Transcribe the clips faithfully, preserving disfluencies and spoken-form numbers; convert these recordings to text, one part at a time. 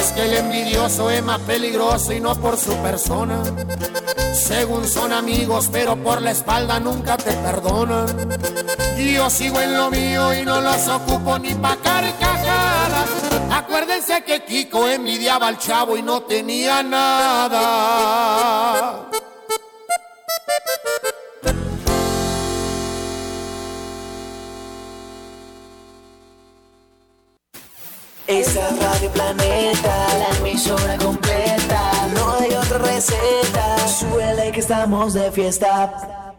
es que el envidioso es más peligroso y no por su persona. Según son amigos, pero por la espalda nunca te perdonan. Yo sigo en lo mío y no los ocupo ni pa' carcajadas. Acuérdense que Kiko envidiaba al Chavo y no tenía nada. Esta es Radio Planeta, la emisora completa. No hay otra receta, suele que estamos de fiesta.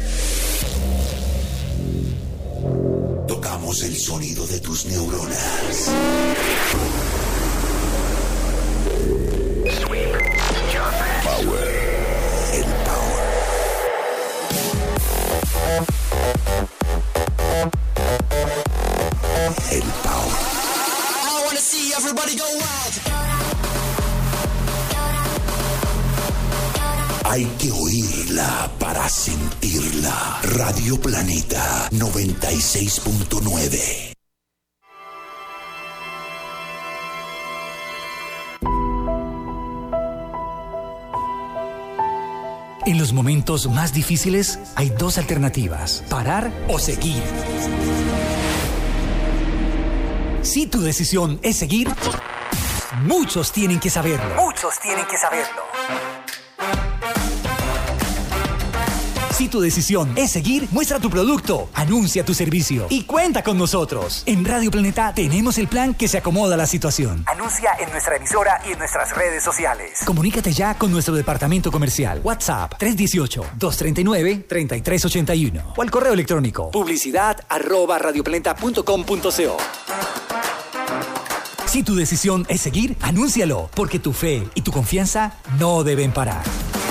Tocamos el sonido de tus neuronas. Power. El power. El power. See everybody go wild. Hay que oírla para sentirla. Radio Planeta noventa y seis punto nueve. En los momentos más difíciles hay dos alternativas: parar o seguir. Si tu decisión es seguir, muchos tienen que saberlo. Muchos tienen que saberlo. Si tu decisión es seguir, muestra tu producto, anuncia tu servicio y cuenta con nosotros. En Radio Planeta tenemos el plan que se acomoda a la situación. Anuncia en nuestra emisora y en nuestras redes sociales. Comunícate ya con nuestro departamento comercial. WhatsApp tres uno ocho, dos tres nueve, tres tres ocho uno o al correo electrónico publicidad arroba radioplaneta punto com punto co. Si tu decisión es seguir, anúncialo, porque tu fe y tu confianza no deben parar.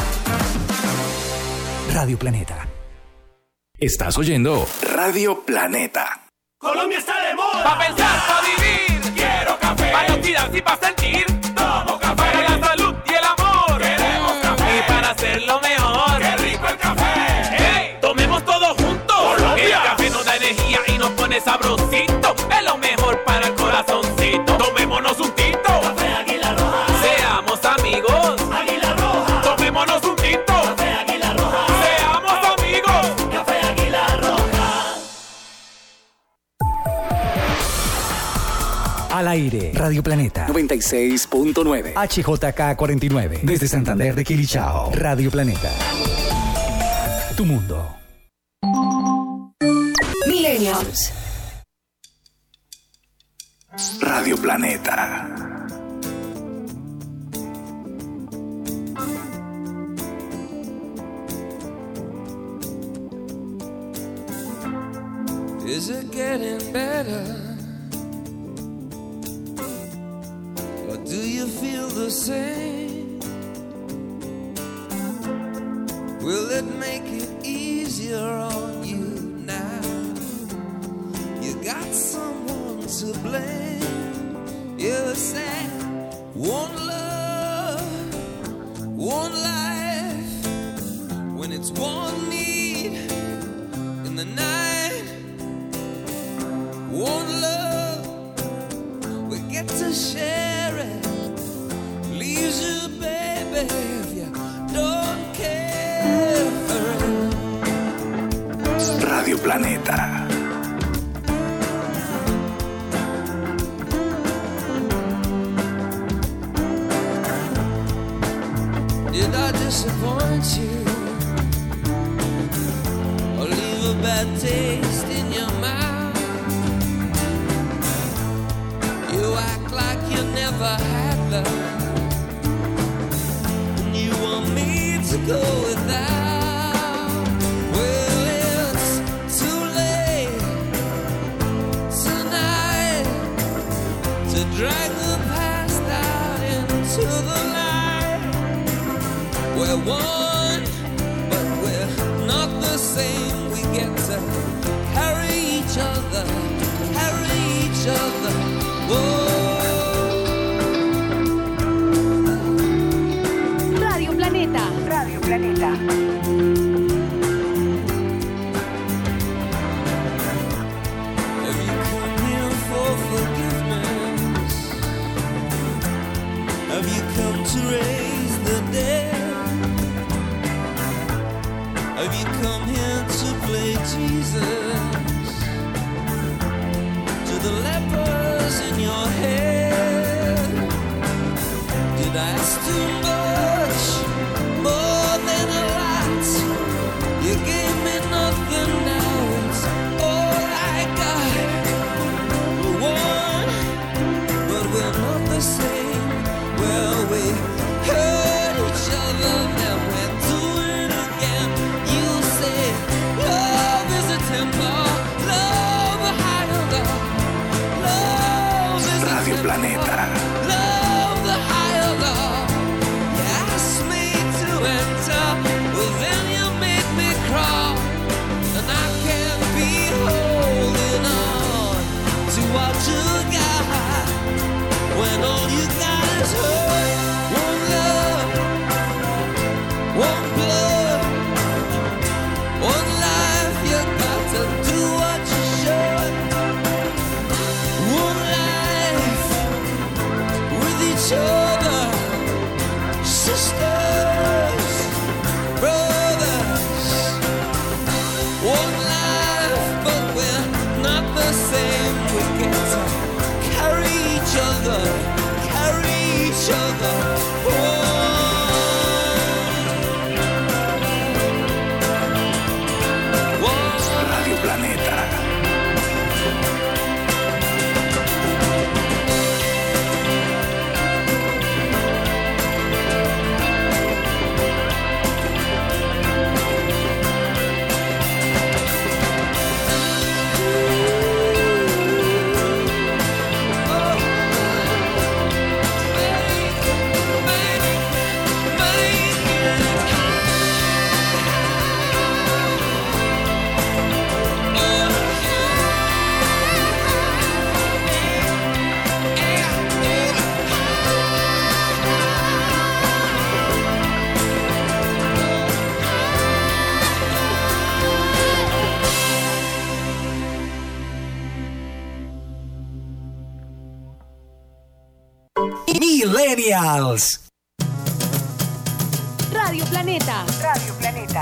Radio Planeta. Estás oyendo Radio Planeta. Colombia está de moda. Pa' pensar, pa' vivir. Quiero café. Pa' no tirar y pa' sentir. Tomo café. Para la salud y el amor. Queremos café. Y para hacerlo mejor. Qué rico el café. Hey, tomemos todos juntos. Colombia. El café nos da energía y nos pone sabrosito. Es lo mejor para el corazoncito. Tomémonos un tinto. Café Águila Roja. Seamos amigos. Águila Roja. Tomémonos un tinto. Café Águila Roja. Seamos amigos. Café Águila Roja. Al aire, Radio Planeta noventa y seis punto nueve. H J K cuarenta y nueve. Desde Santander de Quilichao. Radio Planeta. Tu mundo. Millennials. Radio Planeta. Is it getting better? Or do you feel the same? Will it make it easier on you now? You got someone to blame. You said one love, one life. When it's one need in the night, one love, we get to share it. Leaves you, baby, if you don't care for it. Radio Planeta. Did I disappoint you? Or leave a bad taste in your mouth? You act like you never had love, and you want me to go without. Well, it's too late tonight to drag the past out into the light. We're one, but we're not the same. We get to carry each other, carry each other. Radio Planeta. Radio Planeta. Have you come here for forgiveness? to raise the dead? Have you come here to play Jesus? To the lepers in your head? Did I ask too much? More than a lot. You gave me nothing, now it's all I got. We're one, but we're not the same. Well, we hurt each other, then we're doing it again. You say love is a temper, love a higher love. Love is a Radio temper, Planeta. love the higher love. You asked me to enter, well then you made me crawl. And I can't be holding on to what you got, when all you got is hurt. One love, one blood, one life. You got to do what you should. One life with each other, sisters, brothers. One life, but we're not the same. We get to carry each other, carry each other. One, one. Radio Planeta. Millennials. Radio Planeta. Radio Planeta.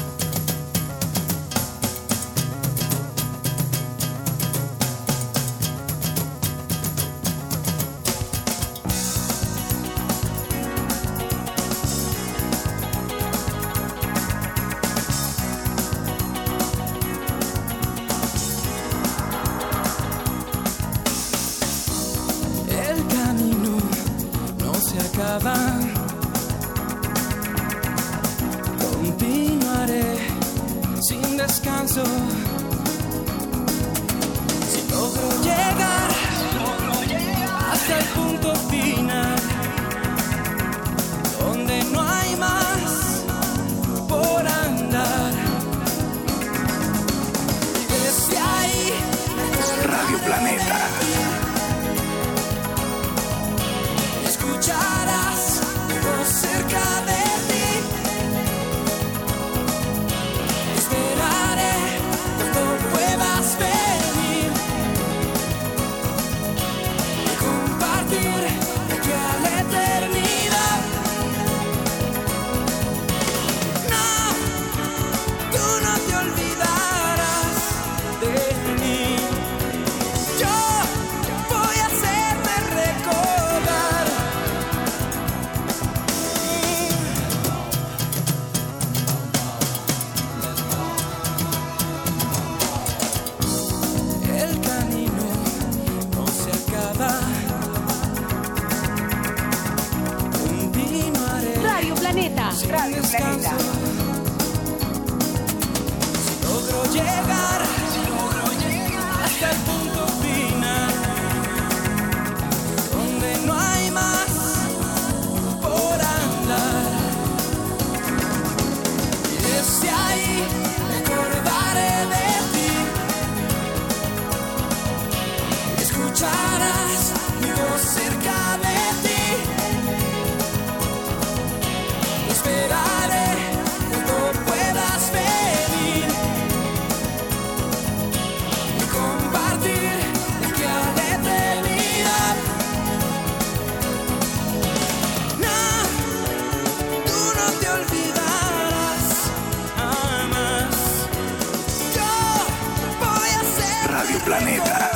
El camino no se acaba. Continuaré sin descanso. Si logro llegar hasta el punto final, donde no hay más por andar. Y desde ahí Radio Planeta. escucharás mi voz cerca de ti. Esperaré cuando puedas venir y compartir de aquí a la eternidad. No, tú no te olvidarás de mí. Yo voy a hacerte recordar. El camino no se acaba. Continuaré Radio Planeta. sin Radio Planeta. descanso. Si logro llegar hasta el punto final, donde no hay más por andar. Y desde ahí me acordaré de ti. Escucharás mi voz cerca de ti. Esperaré cuando puedas venir y compartir de aquí a la eternidad. No, Planeta.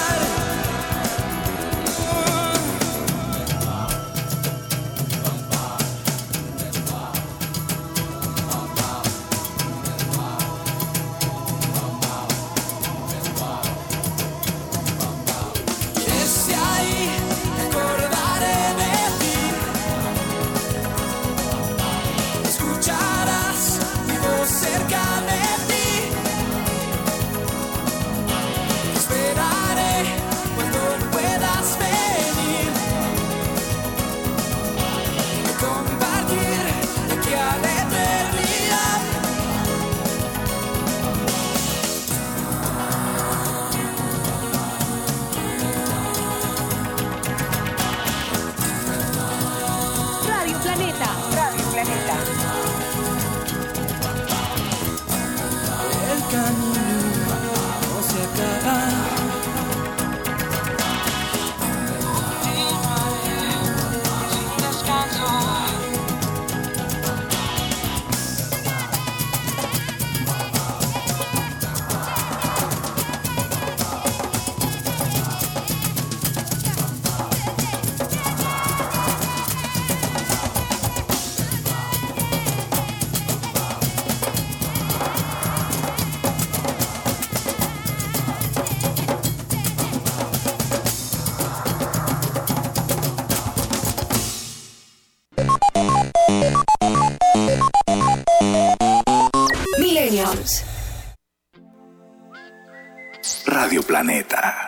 Radio Planeta.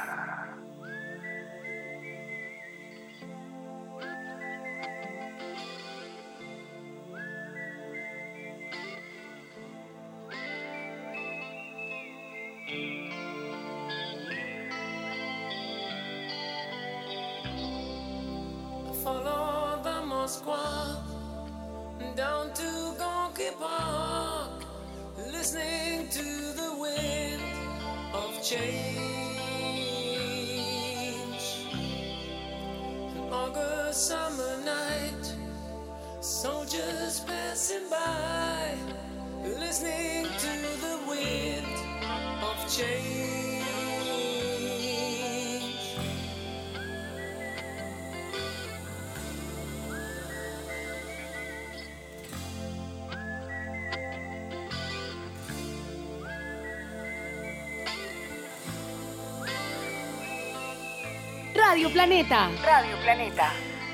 Follow the Moskva down to Gonky Park, listening to the wind of change. An August summer night, soldiers passing by, listening to the wind of change. Radio Planeta. Radio Planeta.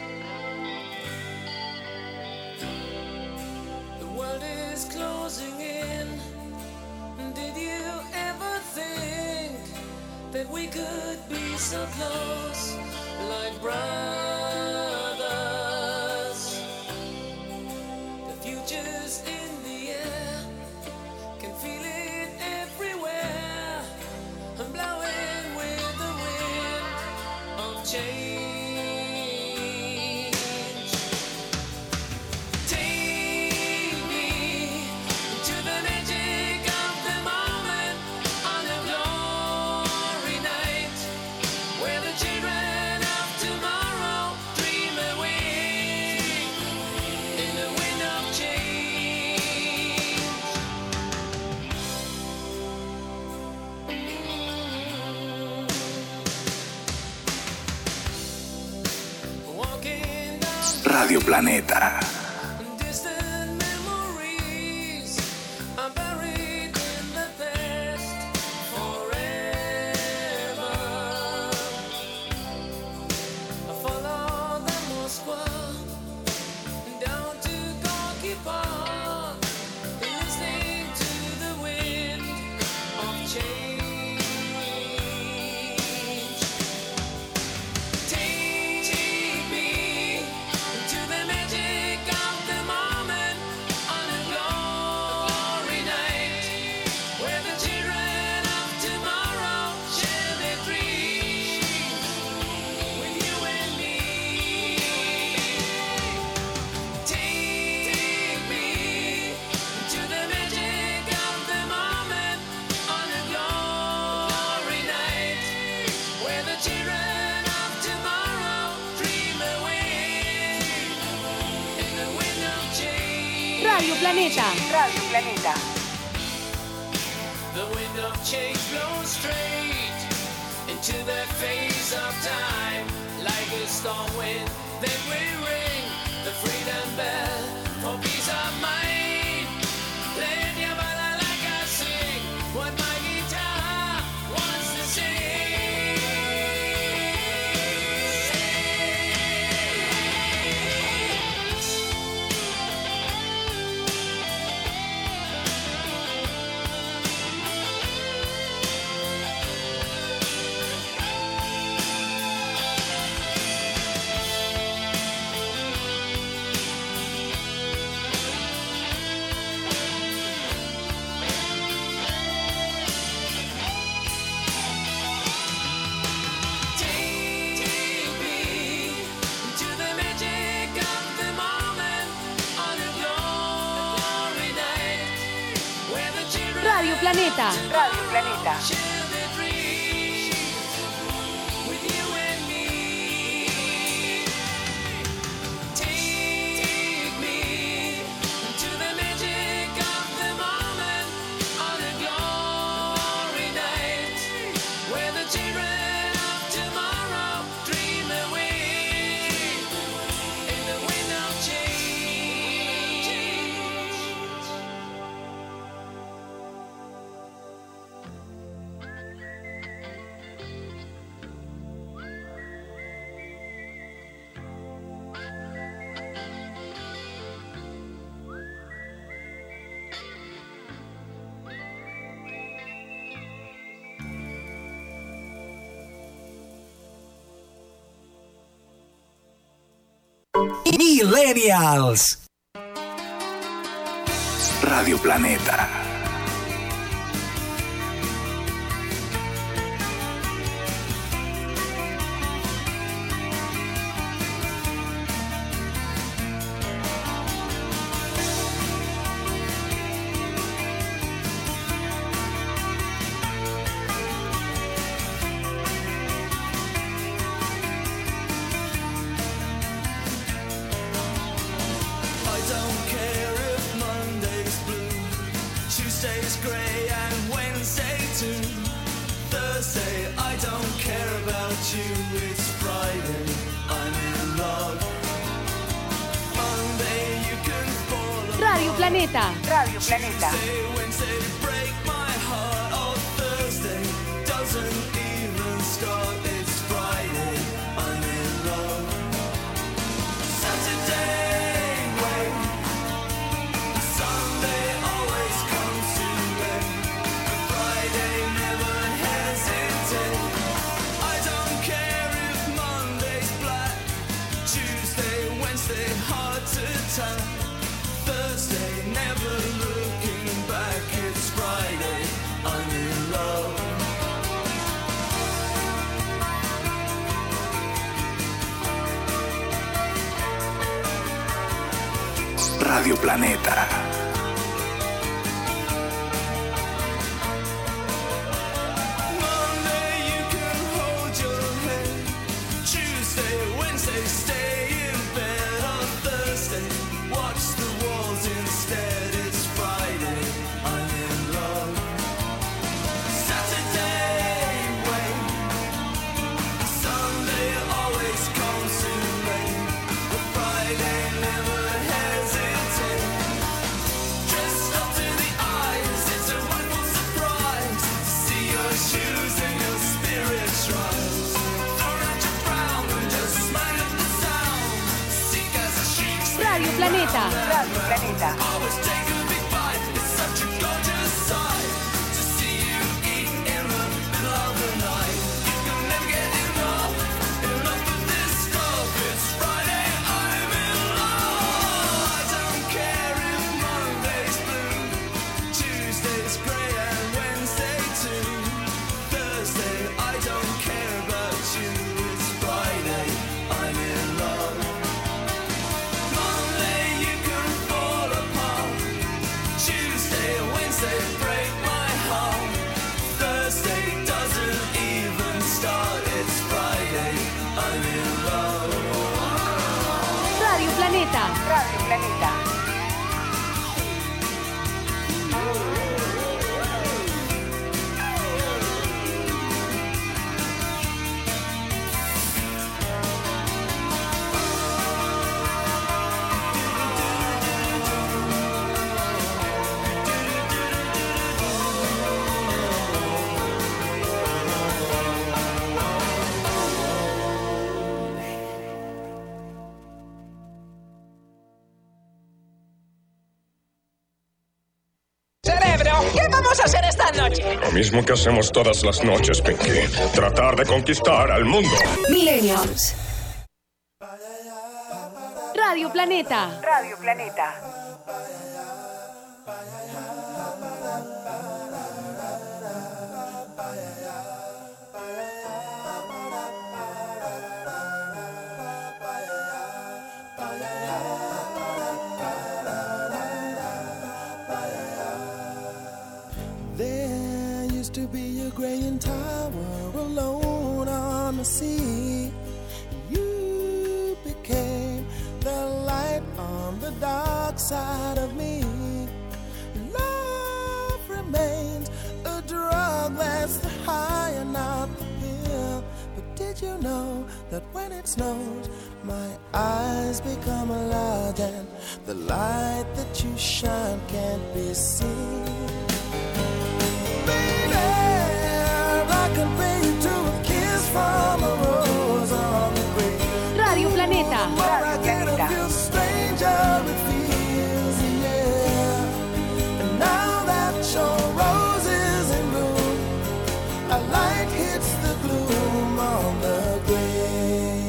The world is closing in. Did you ever think that we could be so close, like brothers? The future's in the air, can feel it everywhere. I'm blowing with the wind of change. Take me to the magic of the moment on a glory night, where the children of tomorrow dream away in the wind of change. Walking down Radio Planeta. distant memories are buried in the past forever. I follow the Moskva down to Gorky Park, listening to the wind of change. Take me to the magic of the moment on a glory night, where the children of tomorrow share their dreams with you and me. Take me to the magic of the moment on a glory night, where the children of tomorrow dream away in the wind of change. Radio Planeta. Radio Planeta. The wind of change blows straight Planeta. Radio Planeta. Millennials. Radio Planeta. Radio Planeta. Radio Planeta. Radio Planeta. Radio Planeta. Radio Planeta. Radio Planeta. Radio Planeta. ¿Qué vamos a hacer esta noche? Lo mismo que hacemos todas las noches, Pinky. Tratar de conquistar al mundo. Millennials. Radio Planeta. Radio Planeta. There inside of me. Love remains a drug that's the high and not the pill. But did you know that when it snows, my eyes become a lot, and the light that you shine can't be seen? Baby, I compare you to a kiss from a rose on the grave. Radio Planeta. Radio Planeta. Stranger it feels, yeah. And now that your rose is in bloom, a light hits the gloom on the grave.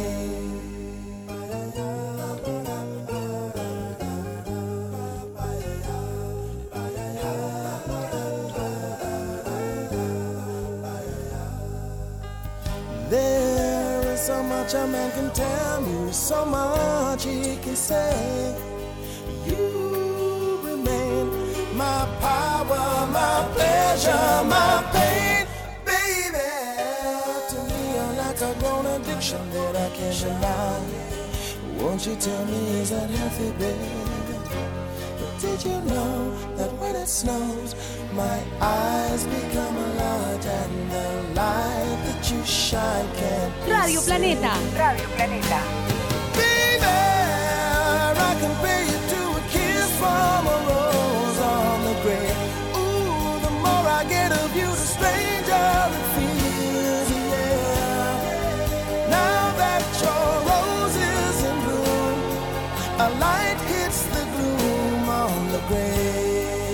There is so much a man can tell you, so much he can say. You remain my power, my pleasure, my pain. Baby, to me you're like a grown addiction that I can't deny. Won't you tell me, is that healthy, baby? But did you know that when it snows, my eyes become a light, and the light that you shine can't be Radio Planeta. seen? Radio Planeta. Baby, I compare you to a kiss from a rose on the grave. Ooh, the more I get of you, the stranger it feels, yeah. Now that your rose is in bloom, a light hits the gloom on the grave.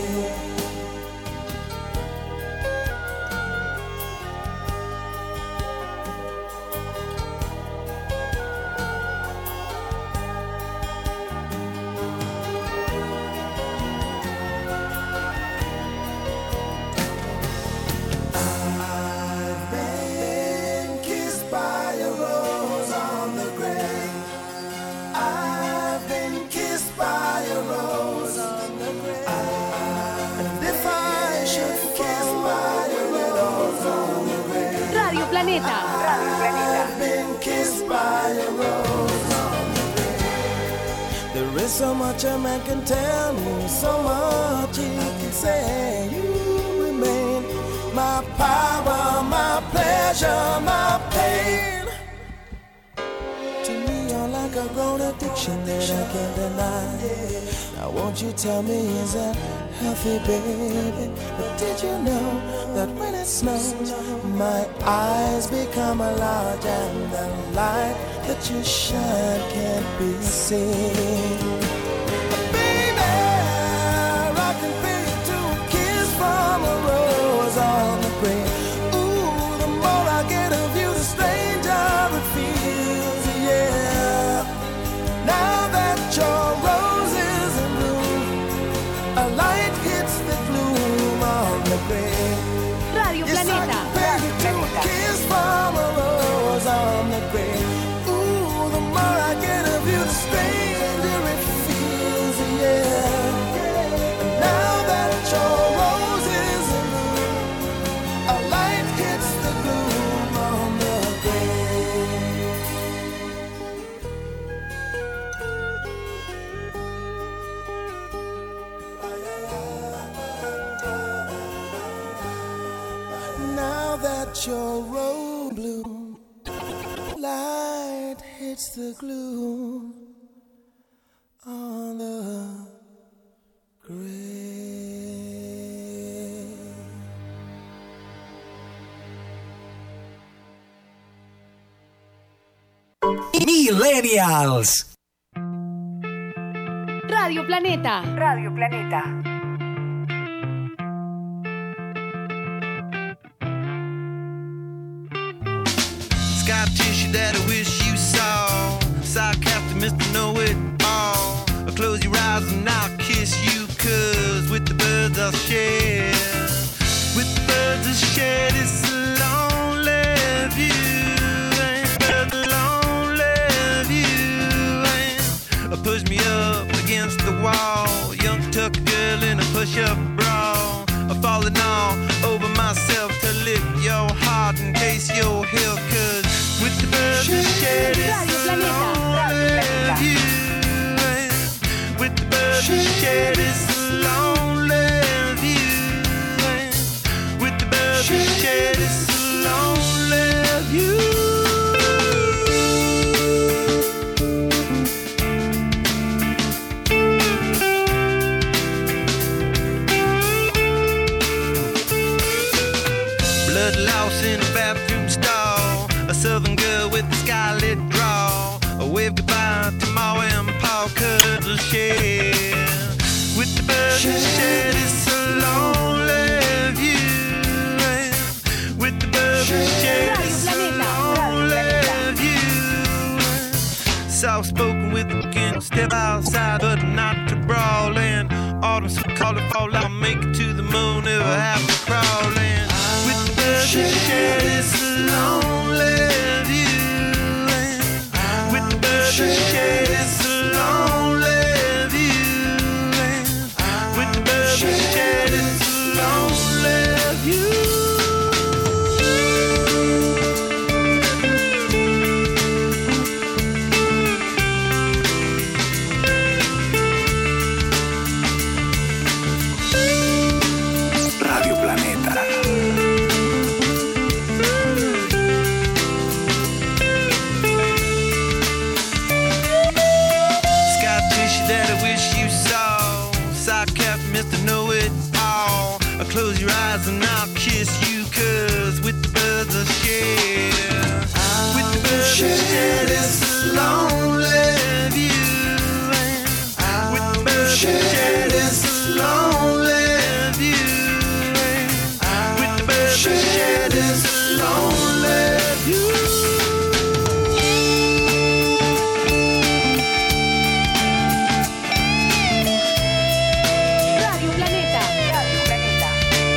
Planeta. Radio Planeta. I've been kissed by a rose on the grave. There is so much a man can tell me, so much he can say. You remain my power, my pleasure, my pain. To me you're like a grown addiction that I can't deny. Now won't you tell me, is that healthy, baby? But did you know that when it snows, my eyes become a large, and the light that you shine can't be seen? Baby, I can feel you to a kiss from a rose on the grave. Ooh, the more I get of you, the stranger it feels, yeah. Now that your rose is in bloom, a light hits the gloom on the grave. Radio Planeta. Radio Planeta. Kiss from a rose on the grave. Ooh, the more I get of you, the stranger it feels, yeah. And now that your rose is in bloom, a light hits the gloom on the grave. Now that your rose bloom, light hits the gloom on the grave. Millennials. Radio Planeta. Radio Planeta. Scar tissue that I wish you saw. Sarcastic Mister Know-It-All. Close your eyes and I'll kiss you, 'cause with the birds I'll share. With the birds I'll share this lonely view. And the lonely view. And push me up against the wall. Young tuck girl in a push-up bra. Falling all over myself to lick your heart in case you're here. 'Cause with the birds I share this lonely view. With the birds I shed is a lonely view. And with the birds we shed is a lonely view. Blood loss in a bathroom stall, a southern girl with a scarlet draw, a wave goodbye to Ma and Pa, cause the shed with the birds we shed is a lonely view. And with the birds we shed is a lonely view. Soft spoken with the can step outside, but not to brawl. And autumn so call it fall out, make it to the moon, never have to crawl. And with the birds we shed is a lonely view. And with the birds we shed is a lonely view. And with the birds we shed is a lonely view. Radio Planeta. Sky tissue that I wish you saw. Sock cap, Mister Know-It-All. Close your eyes and I'll kiss you, cause with the birds I share, with the birds I share is a lonely view. And with the birds I share is a lonely view. And with the birds I share is a lonely view. Radio Planeta. Radio Planeta.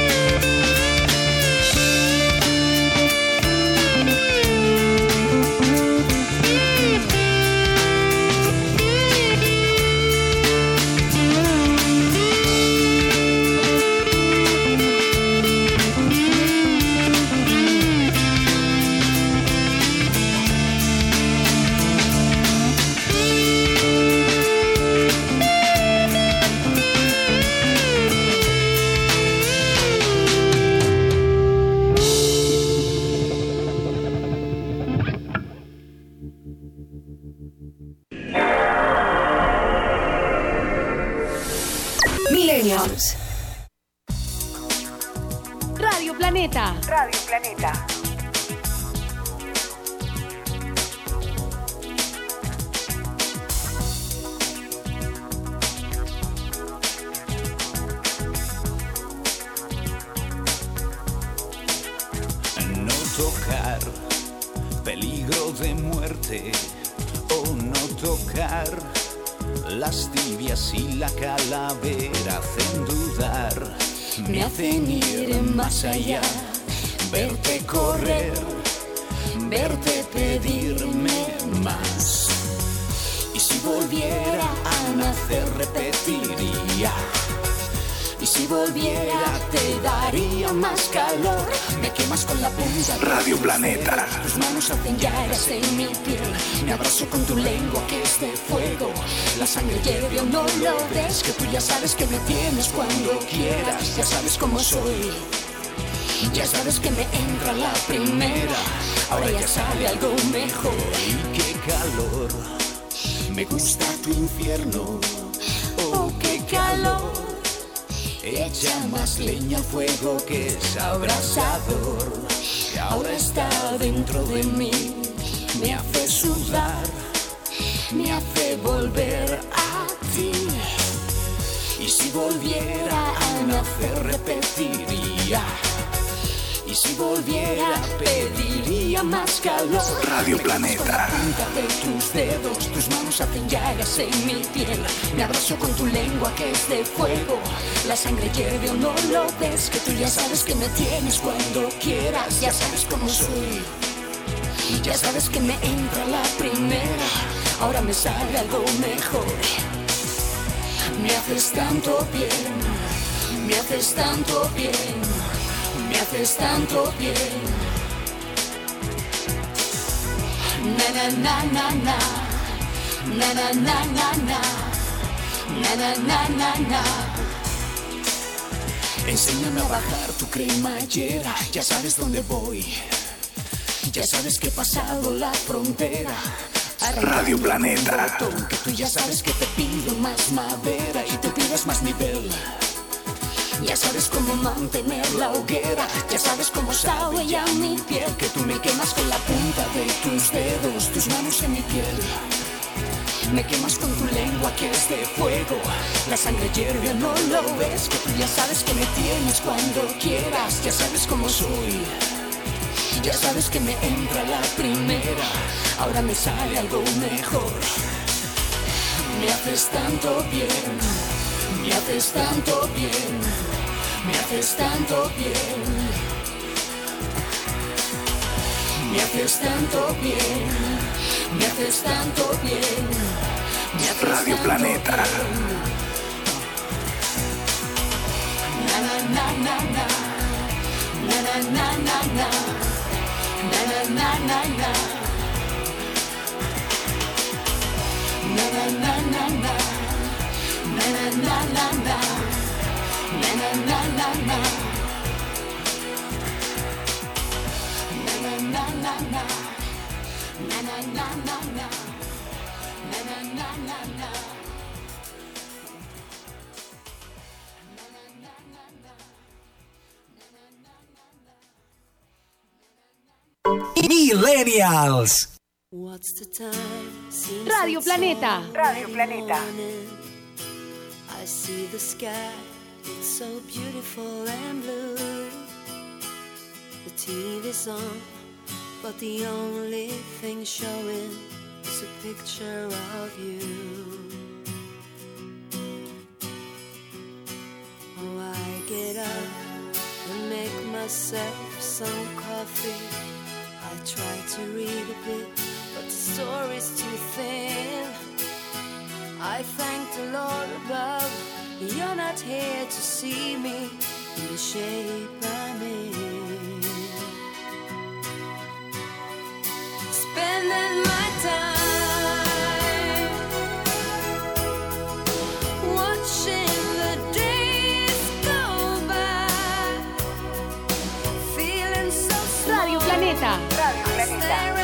Millennials. Radio Planeta. Radio Planeta. No tocar, peligro de muerte, o no tocar, las tibias y la calavera hacen dudar, me hacen ir más allá, verte correr, verte pedirme más. Y si volviera a nacer repetiría. Y si volviera te daría más calor. Me quemas con la punta de Radio tus Planeta. dedos. Tus manos hacen llagas en mi piel. Me abrazo con tu lengua que es de fuego. La sangre hierve o no lo ves. Que tú ya sabes que me tienes cuando quieras. Ya sabes cómo soy. Ya sabes que me entra la primera. Ahora ya sale algo mejor. Y qué calor. Me gusta tu infierno. Oh, qué calor. Echa más leña al fuego que es abrasador, que ahora está dentro de mí, me hace sudar, me hace volver a ti. Y si volviera a nacer repetiría. Y si volviera pediría más calor. Radio Planeta. Con la punta de tus dedos, tus manos hacen llagas en mi piel. Me abrazo con tu lengua que es de fuego. La sangre hierve o no lo ves. Que tú ya sabes que me tienes cuando quieras. Ya sabes cómo soy. Ya sabes que me entra la primera. Ahora me sale algo mejor. Me haces tanto bien. Me haces tanto bien. Me haces tanto bien. Na na na na na. Na na na na na. Na, na, na, na, na. Enséñame a bajar tu cremallera, ya sabes dónde voy. Ya sabes que he pasado la frontera. Radio Planeta. Botón, que tú ya sabes que te pido más madera y tú pides más nivel. Ya sabes cómo mantener la hoguera, ya sabes cómo sabe ya mi piel, que tú me quemas con la punta de tus dedos, tus manos en mi piel. Me quemas con tu lengua que es de fuego, la sangre hierve, no lo ves, que tú ya sabes que me tienes cuando quieras, ya sabes cómo soy. Ya sabes que me entra la primera, ahora me sale algo mejor. Me haces tanto bien, me haces tanto bien, me haces tanto bien, me haces tanto bien, me haces tanto bien, me haces Radio tanto Planeta. bien. Na na na na na, na na na na na, na na na na na, na na na na na. Na na na na na, na na na na na, na na na na na, na na na na na, na na na na na. Millennials. Radio Planeta. Radio Planeta. I see the sky, it's so beautiful and blue. The T V's on, but the only thing showing is a picture of you. Oh, I get up and make myself some coffee. I try to read a bit, but the story's too thin. I thank the Lord above, you're not here to see me in the shape I'm in. Spending my time watching the days go by, feeling so small. Radio Planeta. Radio Planeta.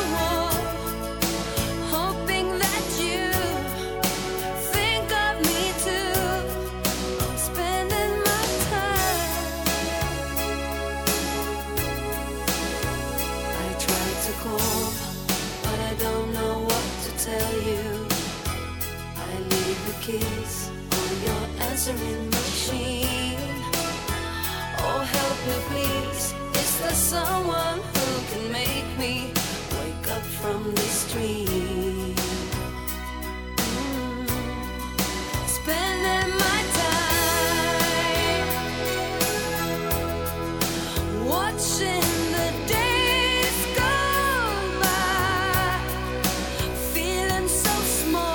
Keys on your answering machine. Oh, help me please. Is there someone who can make me wake up from this dream? Mm. Spending my time watching the days go by, feeling so small.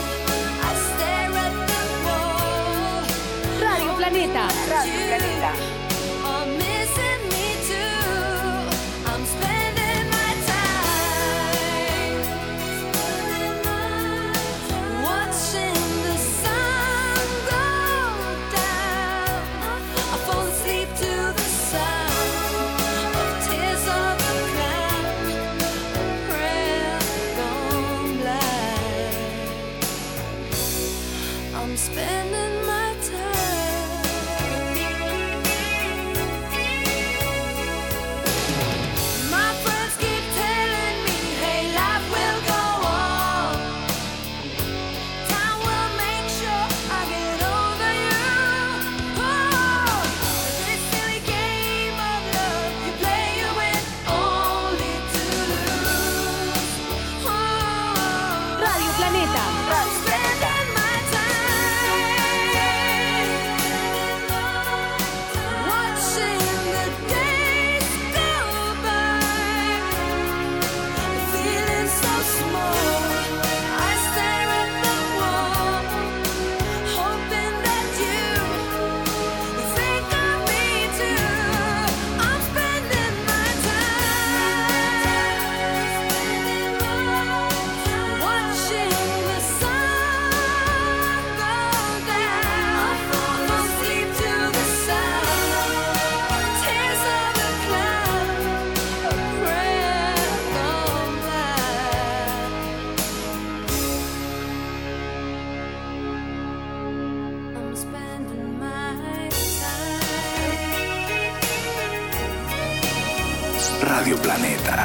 Planeta. Radio Planeta. Are missing me too. I'm spending my time. Planeta.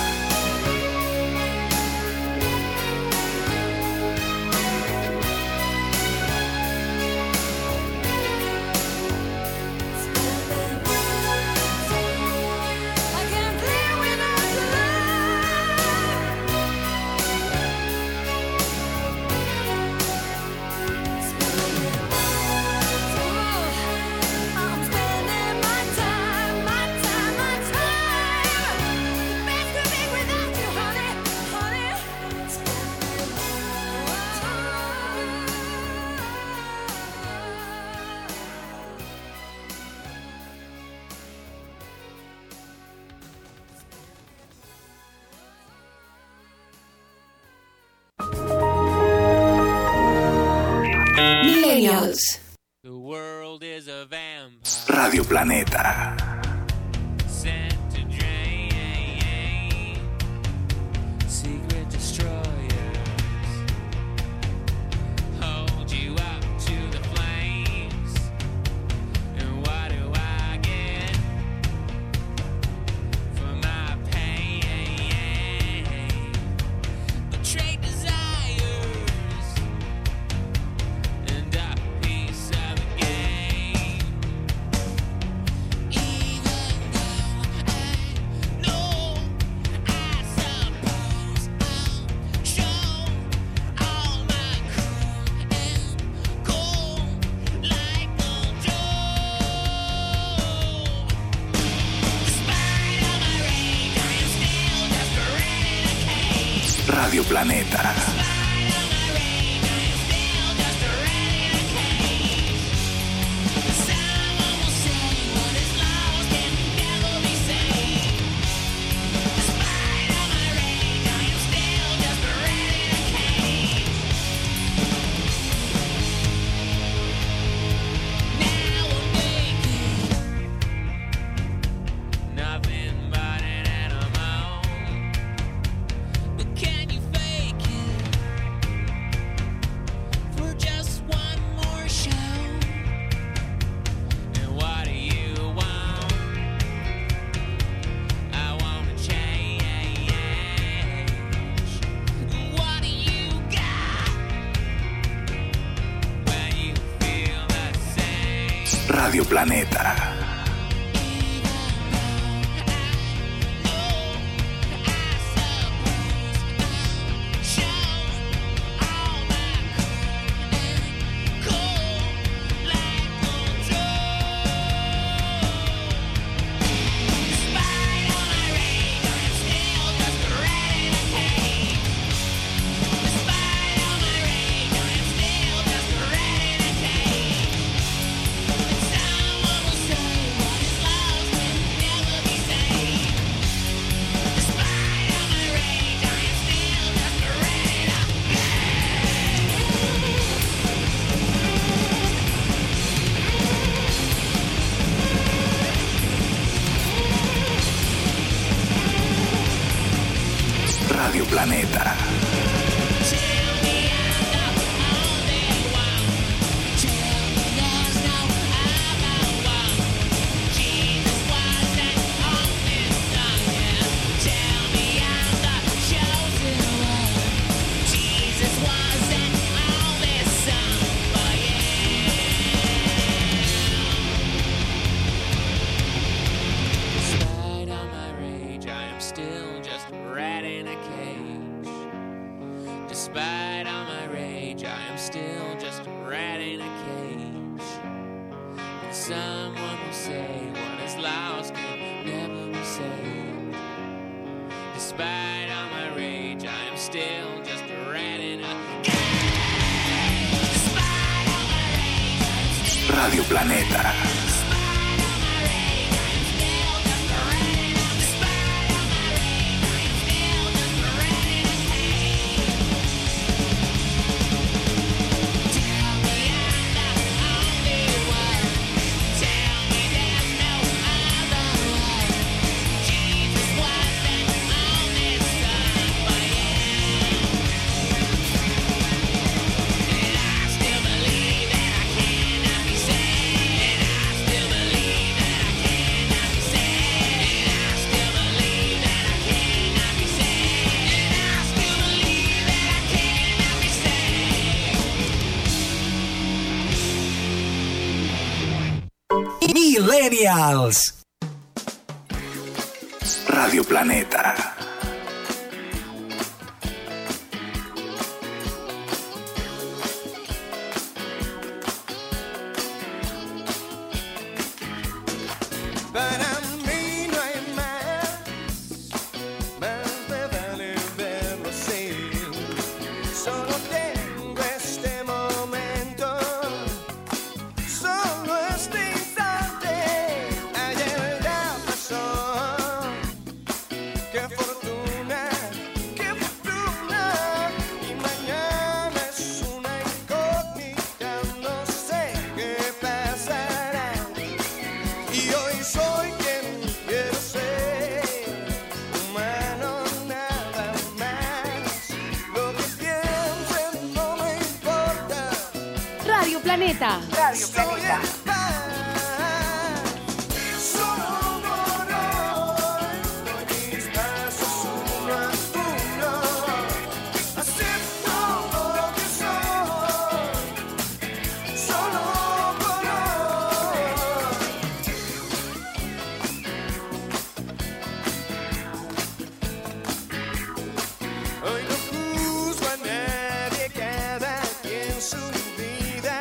Millennials. The world is a vampire. Radio Planeta. Sent to drain. Secret destroyers. Hold you up to the flames. And what do I get for my pain? Betrayed desires. And a piece of the game. Even though I know, I suppose I'll show all my cool and cold like a Joe. Despite all my rage, I am still just a rat in a cage. Radio Planeta. Nothing but an animal. But can you fake it for just one more show? And what do you want? I wanna change. What do you got when you feel the same? Radio Planeta. Radio Planeta. Despite all my rage, I am still just a rat in a cage. Despite all my rage, I am still just a rat in a cage. And someone will say what is lost can never be saved. Despite all my rage, I am still just a rat in a cage. Despite all my rage, I am still Radio Planeta. I still believe that I cannot be saved. Millennials. Radio Planeta. Para mí no hay más, más me vale verlo así. Solo tengo este momento, solo este instante. Ayer ya pasó. Qué fortuna, qué fortuna. Y mañana es una incógnita, no sé qué pasará. Y hoy soy quien quiero ser, humano nada más. Lo que piensen no me importa. Radio Planeta. Radio Planeta. Solo por hoy doy mis pasos uno a uno. Acepto lo que soy. Solo por hoy. Hoy no juzgo a nadie, cada quien su vida.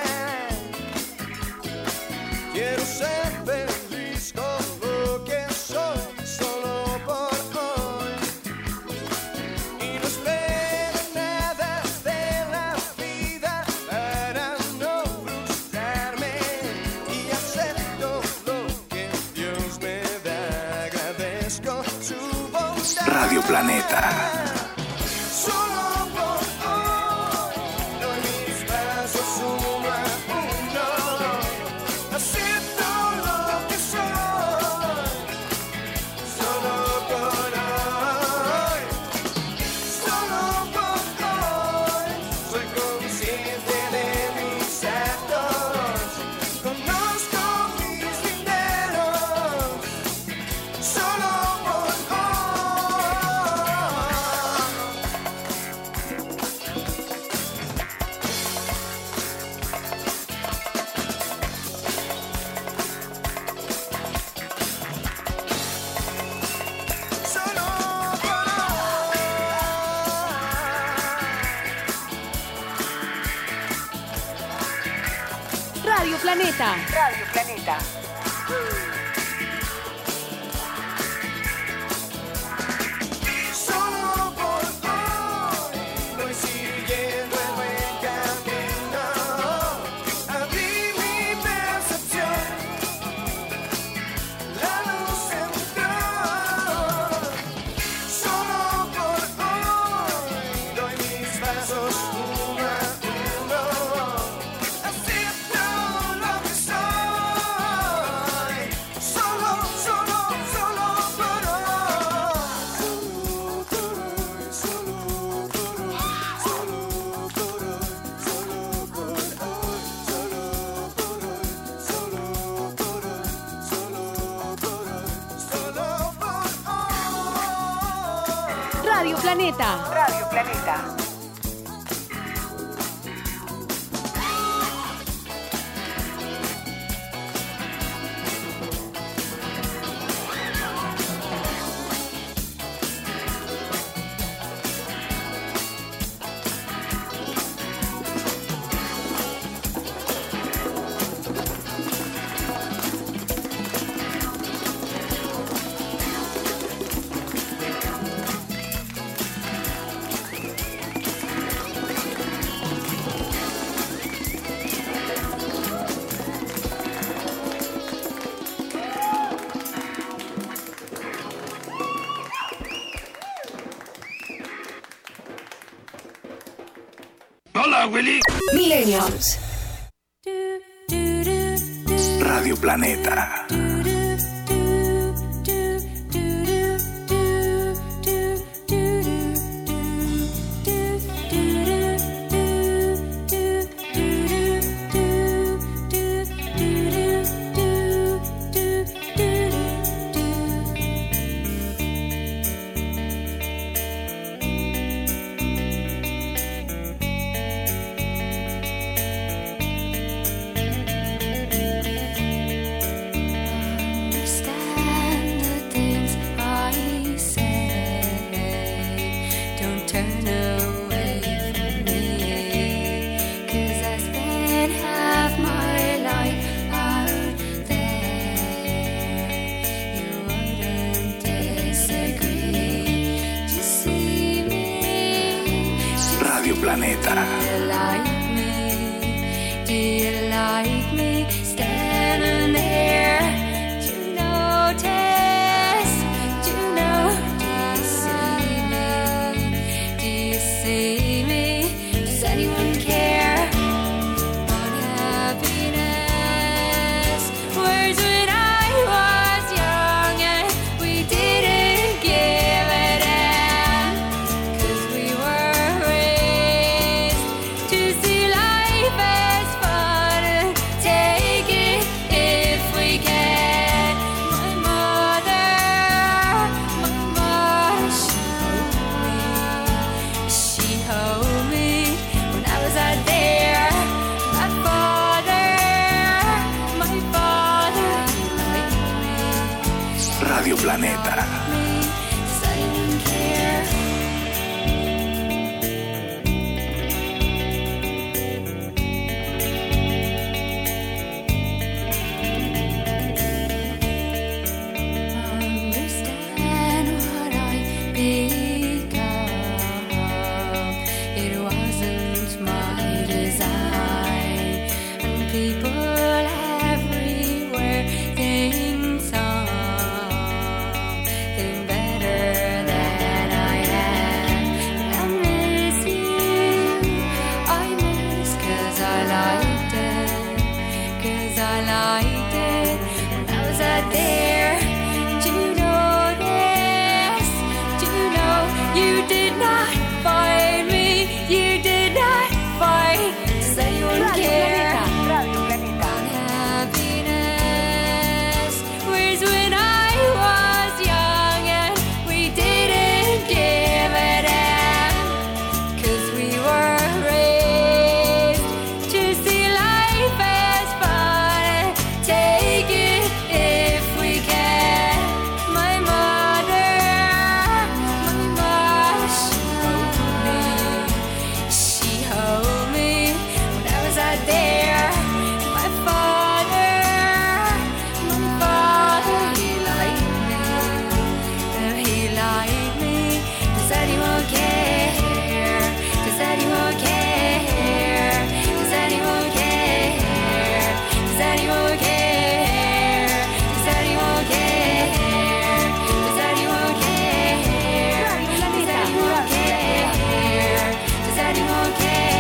Quiero ser feliz con lo que soy, solo por hoy. Y no espero nada de la vida para no frustrarme. Y acepto lo que Dios me da, agradezco su bondad. Radio Planeta. Solo por hoy doy mis pasos uno a uno. Acepto lo que soy. Solo por hoy. Solo por hoy. Soy consciente de mis actos. Conozco mis linderos. Solo por hoy. Radio Planeta. Radio Planeta. Solo por hoy voy siguiendo el buen camino. Abrí mi percepción, la luz entró. Solo por hoy doy mis pasos uno a uno. Acepto lo que soy. Solo, solo, solo por hoy. Radio Planeta. Radio Planeta. Hola, Willy. Millennials. Radio Planeta. don't turn away from me, 'cause I spent half my life out there. You wouldn't disagree. Just see me. Radio Planeta. Do you like me? Do you like me standing there? Do you notice? Do you know? Do you see me? Do you see me? Does anyone care? On happiness. Words when I was young and we didn't give it in, 'cause we were raised to see life as fun and take it if we can. My mother, my mother, she held me, she held me when I was out there. My father, my father, he liked me. Radio Planeta. Does anyone care? Understand what I become. It wasn't my design, and people everywhere think something better than I am. I miss you, I miss 'cause I liked it, 'cause I liked it when I was out there. Do you know this? Do you know you did not find me? You did not find. Does anyone care? Radio Planeta. Happiness. Where's when I was young and we didn't give it in, 'cause we were raised to see life as fun and take it if we can. My mother, my mother, she held me, she held me when I was out there. My father, my father, he liked me, and he liked me. Does anyone care? Does anyone care? Does anyone care? Does anyone care? Does anyone care? Does anyone care? Does anyone care? Does anyone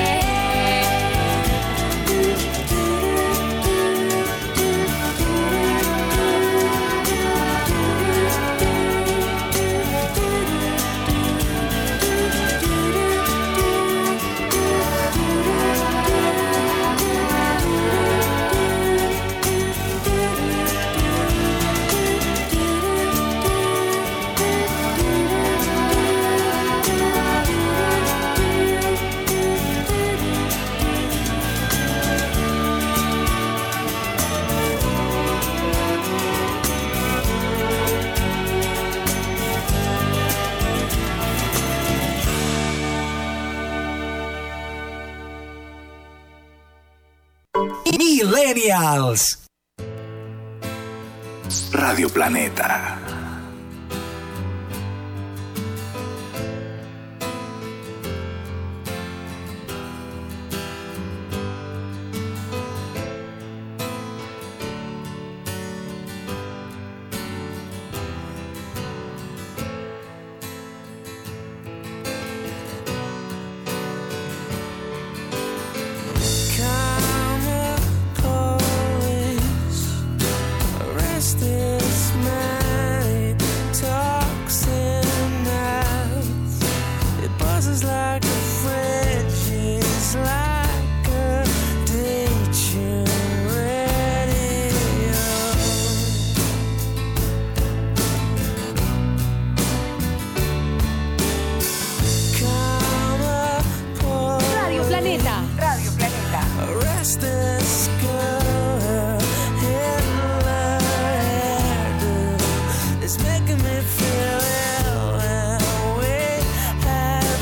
Millennials. Radio Planeta. This man making me feel ill, and we have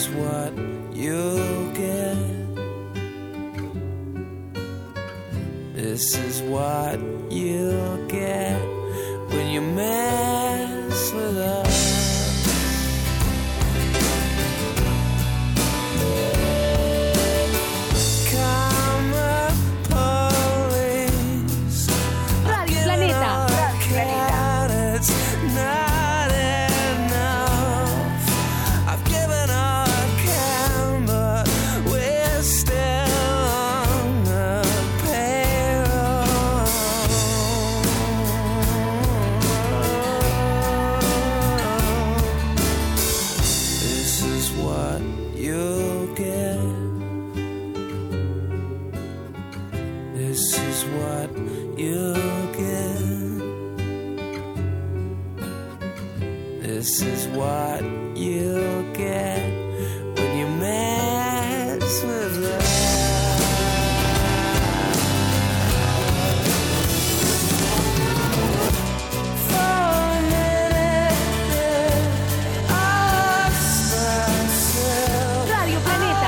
is what you'll get. This is what you'll get when you mess with us. This is what you'll get when you mess with us. Radio Planeta.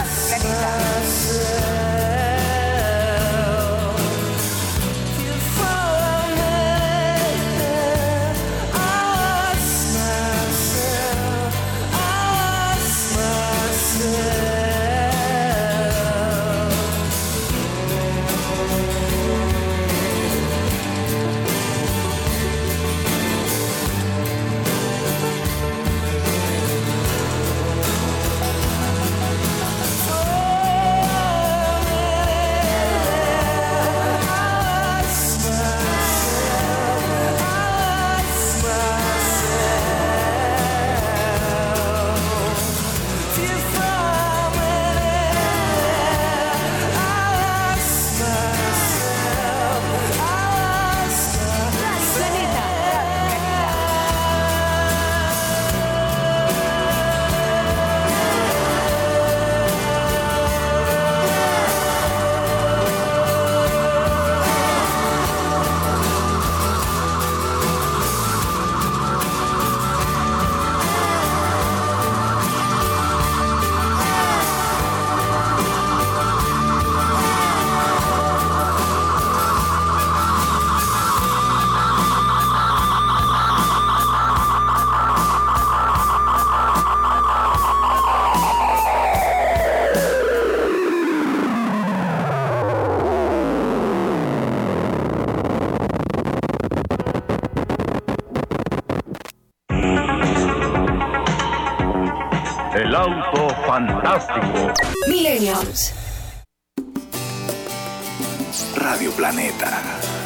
El auto fantástico. Millennials. Radio Planeta.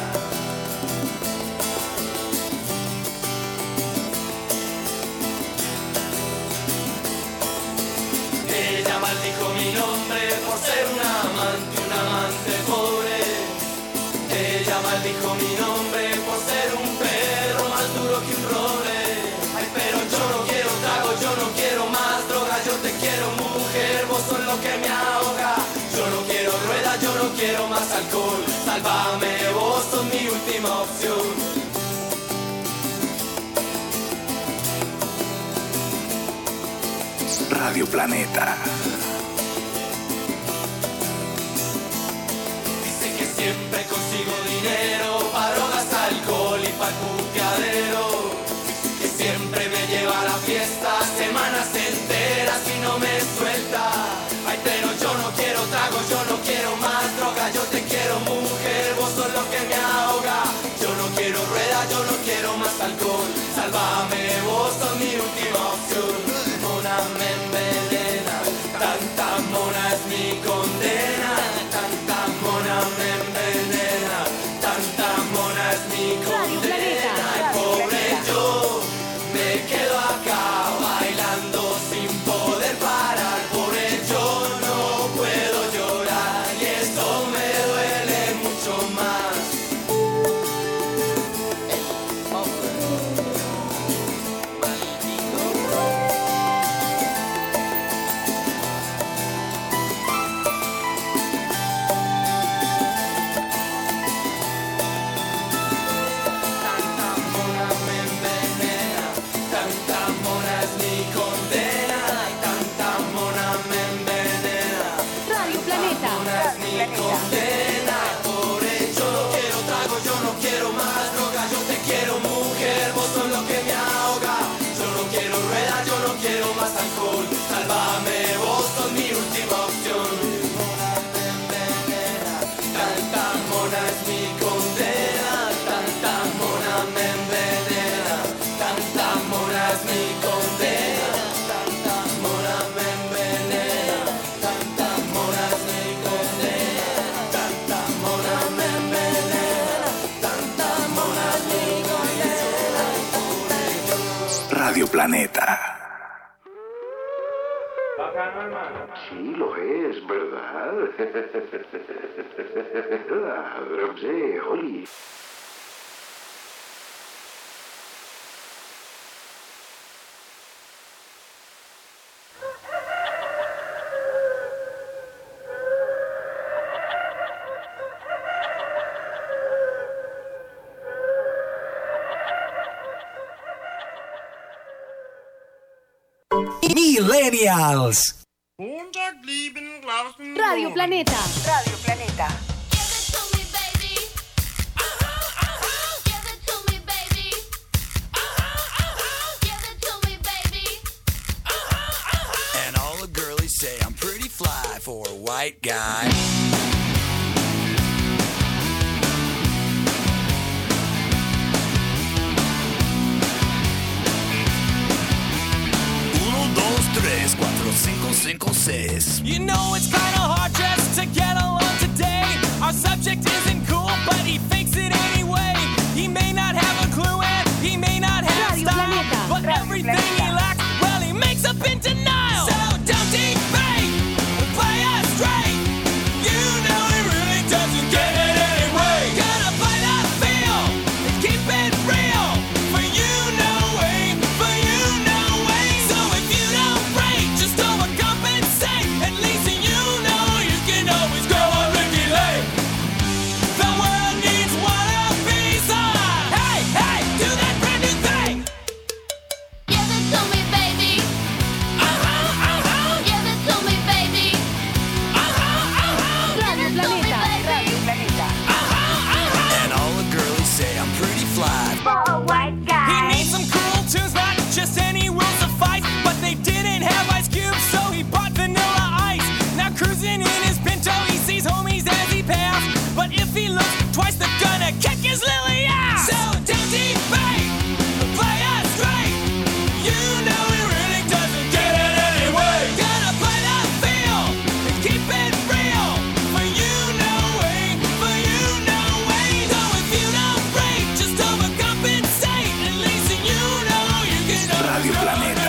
Ella maldijo mi nombre por ser un amante, un amante pobre. Ella maldijo mi nombre por ser un perro más duro que un roble. Ay, pero yo no quiero trago, yo no quiero más droga. Yo te quiero, mujer, vos sos lo que me ahoga. Yo no quiero rueda, yo no quiero más alcohol. Sálvame, vos sos mi última opción. Radio Planeta. Dice que siempre consigo dinero para drogas, alcohol y para puteadero. Que siempre me lleva a la fiesta semanas enteras y no me suelta. Ay, pero yo no quiero trago, yo no quiero más droga. Yo te quiero, mujer, vos sos lo que me ahoga. Yo no quiero rueda, yo no quiero más alcohol. Sálvame, vos sos mi última opción. Mona me envenena, tanta mona es mi condena. Tanta mona me envenena, tanta mona es mi condena. Ay, pobre yo, me quedo acá. alcohol. Sálvame, vos sos mi última opción. Tanta mona es mi condena, tanta mona me envenena, tanta mona es mi condena, tanta mona me envenena, tanta mona es mi condena, tanta mona me envenena, tanta mona es mi condena. Radio Planeta. Sí, lo es, ¿verdad? Ah, sí, Oli. Millennials. Radio Planeta. Radio Planeta. And all the girlies say I'm pretty fly for a white guy. tres, cuatro, cinco, cinco, seis. You know it's kinda hard just to get along today. Our subject isn't cool, but he fakes it anyway. He may not have a clue and he may not have Radio style, Planeta. but Radio everything Planeta. he lacks, well, he makes up in denial. So don't debate, play us straight. You know he really doesn't get it anyway. Gotta play that feel and keep it real. For you, no way, for you, no way. So if you don't break, just overcompensate. At least you know you can always go on Ricky Lake. The world needs wannabes on. Hey, hey, do that brand new thing. Give it to me, baby. Uh-huh, uh-huh. Give it to me, baby. Uh-huh, uh-huh. Radio Planeta. Radio Planeta. And all the girlies say I'm pretty fly. For a white He guy. needs some cool tunes, not just any rules to fight. But they didn't have Ice Cube, so he bought Vanilla Ice. Now cruising in his Pinto, he sees homies as he passed. But if he looks twice, they're gonna kick his lily ass. So don't debate, play us straight. You know he really doesn't get it anyway. Gotta play that feel and keep it real. For you, no way, for you, no way. So if you don't break, just overcompensate. At least you know you can Radio Planeta.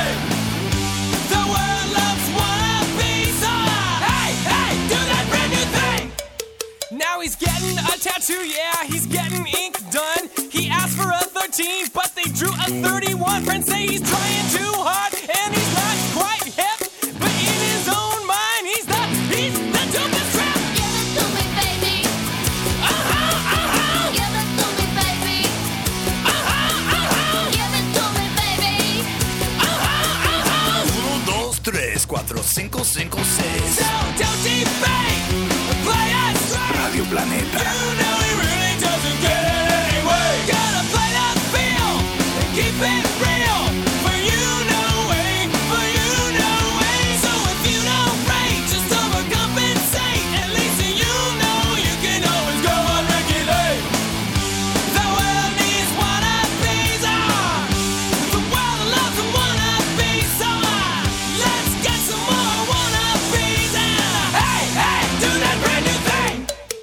The world loves wannabes. Hey, hey, do that brand new thing. Now he's getting a tattoo, yeah, he's getting ink done. He asked for a thirteen, but they drew a thirty-one. Friends say he's trying too hard, and he's not quite hip. But in his own mind, he's the, he's the dopest trap. Give it to me, baby. Uh-huh, uh-huh, Give it to me, baby. uh-huh, uh-huh, Give it to me, baby. uh-huh, uh-huh. Uno, dos, tres, cuatro, cinco, cinco, seis. So don't debate, play us straight. Radio Planeta. You know he really doesn't get it anyway. Gotta play that feel and keep it real. For you, no way, for you, no way. So if you don't break, just overcompensate. At least you know you can always go on Ricky Lake. The world needs wannabes on. The world loves some wannabes on. Let's get some more wannabes and hey, hey, do that brand new thing.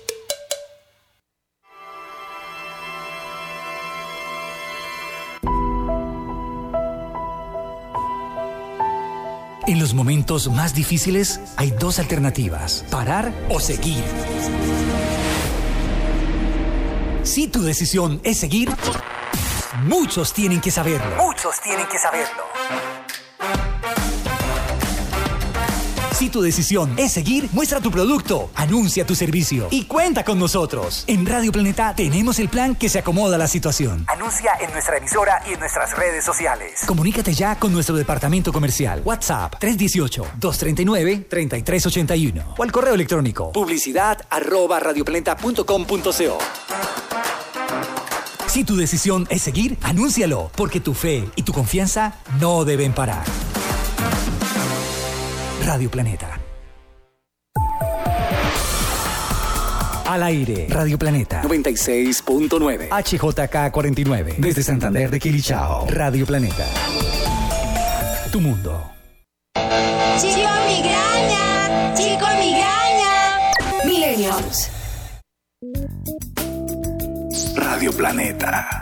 En los momentos más difíciles hay dos alternativas, parar o seguir. Si tu decisión es seguir, muchos tienen que saberlo. Muchos tienen que saberlo. Si tu decisión es seguir, muestra tu producto, anuncia tu servicio y cuenta con nosotros. En Radio Planeta tenemos el plan que se acomoda a la situación. Anuncia en nuestra emisora y en nuestras redes sociales. Comunícate ya con nuestro departamento comercial. WhatsApp tres uno ocho, dos tres nueve, tres tres ocho uno o al correo electrónico publicidad arroba radioplaneta punto com punto co. Si tu decisión es seguir, anúncialo, porque tu fe y tu confianza no deben parar. Radio Planeta. Al aire, Radio Planeta noventa y seis punto nueve, H J K cuarenta y nueve, desde Santander de Quilichao. Radio Planeta. Tu mundo. Chico migraña, chico migraña. Millennials. Radio Planeta.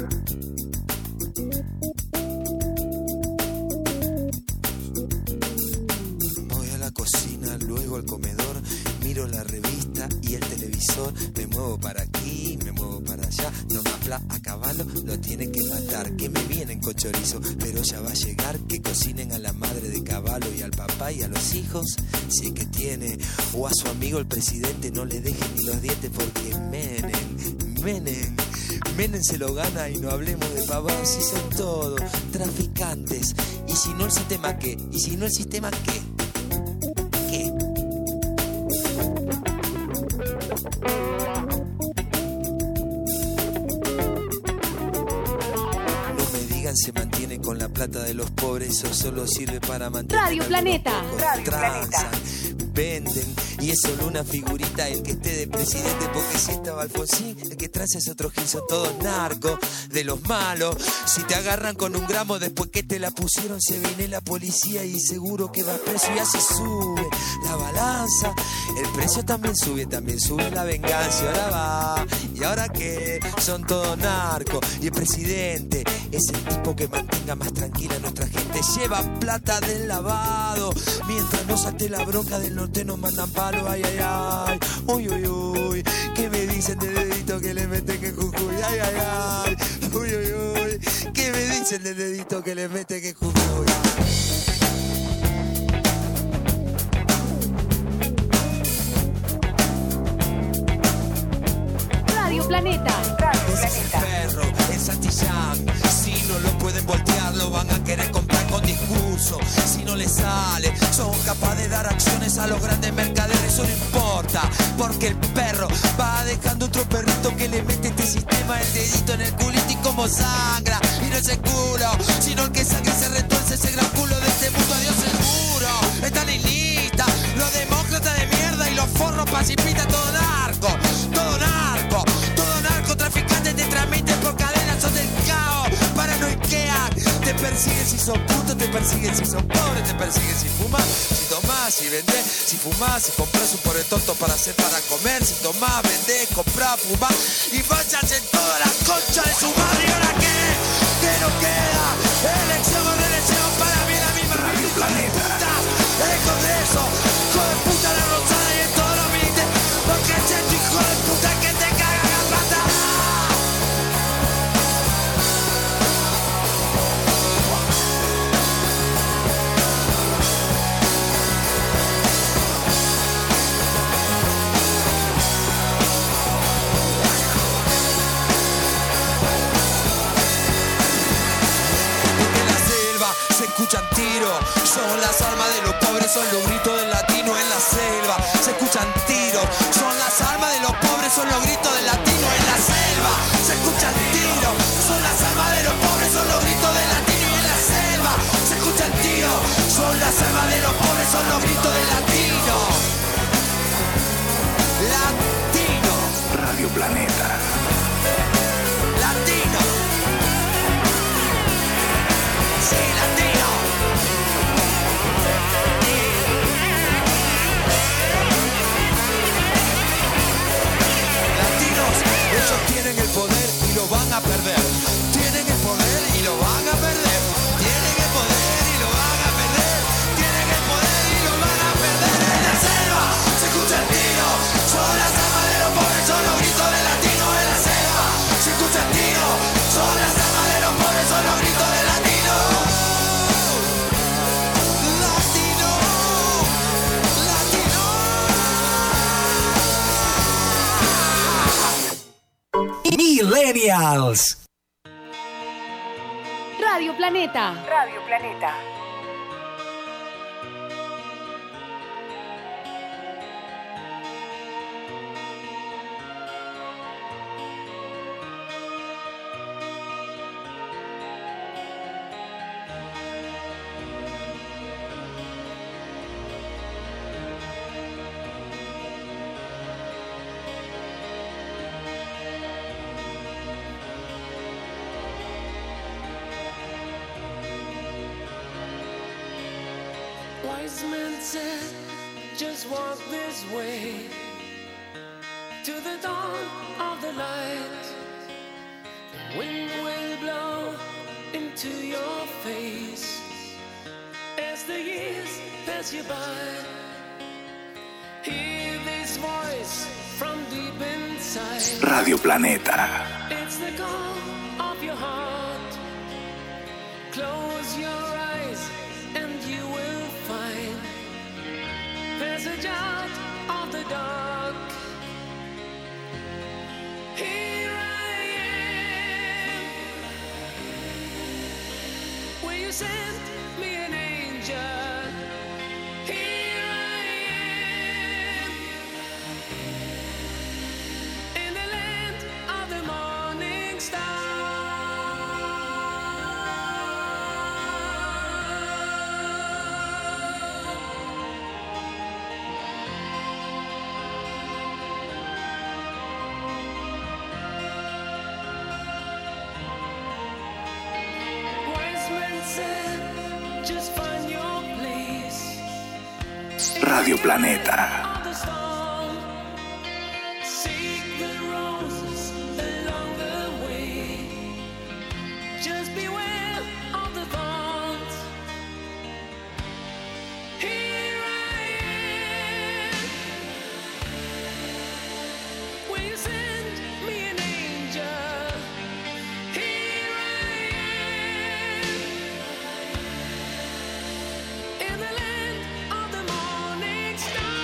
Voy a la cocina, luego al comedor, miro la revista y el televisor, me muevo para aquí, me muevo para allá, no me apla a caballo, lo tienen que matar, que me vienen con chorizo, pero ya va a llegar, que cocinen a la madre de caballo y al papá y a los hijos, si es que tiene, o a su amigo el presidente, no le dejen ni los dientes porque Menem, Menem, Menem se lo gana y no hablemos de pavados, si son todos traficantes, y si no el sistema qué, y si no el sistema qué, qué. Se mantiene con la plata de los pobres, eso solo sirve para mantener Radio Planeta. Radio Planeta. Venden y es solo una figurita el que esté de presidente, porque si estaba Alfonsín, el que trae es otro gil, son todos narcos, de los malos. Si te agarran con un gramo después que te la pusieron, se viene la policía y seguro que vas preso, y así sube la balanza. El precio también sube, también sube la venganza, y ahora va, y ahora que son todos narcos, y el presidente es el tipo que mantenga más tranquila a nuestra gente, lleva plata del lavado, mientras no salte la bronca del norte nos mandan palo, ay, ay, ay, uy, uy, uy, ¿qué me dicen de dedito que le meten que Jujuy? Ay, ay, ay, uy, uy, uy, ¿qué me dicen de dedito que le meten que Jujuy? Radio Planeta. Radio Planeta. Perro en Santillán, si no lo pueden voltear, lo van a querer comprar con discurso. Si no les sale, son capaces de dar acciones a los grandes mercaderes. Eso no importa, porque el perro va dejando otro perrito que le mete este sistema el dedito en el culito, y como sangra, y no es el culo, sino el que sangre se retuerce ese gran culo de este mundo. Adiós seguro, están en lista los demócratas de mierda y los forros pacifistas, todo narco, todo narco, todo narcotraficante, te transmiten por cadenas, son del caos, paranoiquean, te persiguen si son putos, te persiguen si son pobres, te persiguen si fumas, si tomás, si vendés, si fumás, si compras un pobre tonto para hacer para comer, si tomás, vendés, comprás, fumás, y váyanse en toda la concha de su madre. ¿Y ahora qué? ¿Qué nos queda? Elección o reelección, para mí la misma. Radio Planeta. El Congreso, hijo de puta la rosada y en todos los ministerios, porque es este hijo de puta que te caga la pata. Se escuchan tiros, son las armas de los pobres, son los gritos del latino en la selva. Se escuchan tiros, son las armas de los pobres, son los gritos del latino en la selva. Se escuchan tiros, son las armas de los pobres, son los gritos del latino en la selva. Se escuchan tiros, son las armas de los pobres, son los gritos del latino. Latino. Radio Planeta. Latino. Sí, latino. Latinos, ellos tienen el poder y lo van a perder. Tienen el poder y lo van a perder. Tienen el poder y lo van a perder. Tienen el poder y lo van a perder. En la selva se escucha el tiro. Son las armas de los pobres, son los gritos de latino en la selva. Se escucha el tiro. Son las armas de los pobres, son los gritos de latino. Millennials. Radio Planeta. Radio Planeta. Wise men said, just walk this way to the dawn of the light. The wind will blow into your face as the years pass you by. Hear this voice from deep inside. Radio Planeta. It's the call of your heart. Close your eyes and you will find passage out of the dark. Here I am. Will you send me an angel? Here I am. In the land of the morning star. Just find your place. Radio Planeta. Seek the roses along the way. Just beware of the thorns. Here I am. Will you send me an angel? Here I am. In the land of the morning star.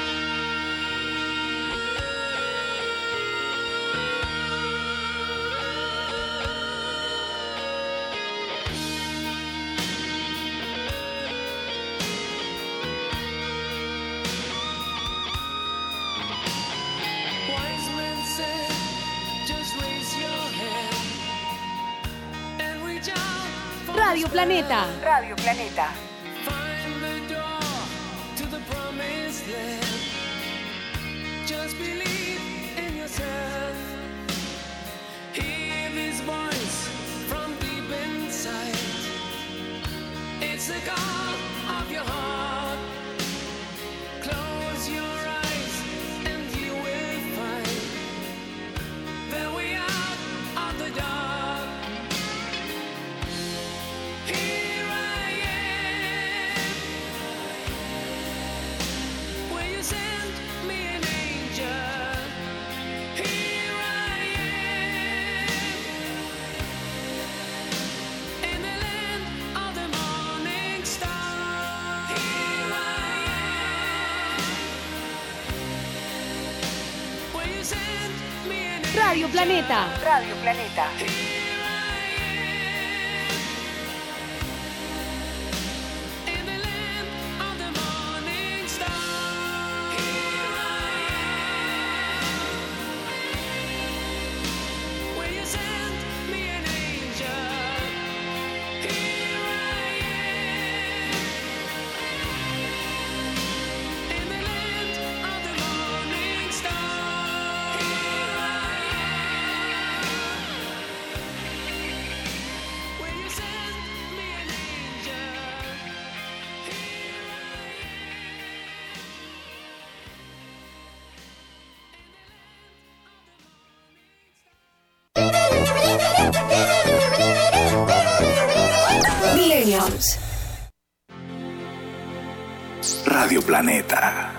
Wise men said, just raise your hand and reach out. Radio Planeta. Radio Planeta. Find the door to the promised land. Just believe in yourself. Hear this voice from deep inside. It's the call of your heart. Close your eyes and you will find the way out of the dark. Here I am. Will you send me an angel? Here I am. In the land of the morning star. Here I am. Will you send me an angel? Radio Planeta. Radio Planeta. In the land of the morning star. Here I am. Will you send me an angel? Here I am. In the land of the morning star. Here I am. Will you send me an angel? Millennials. Radio Planeta.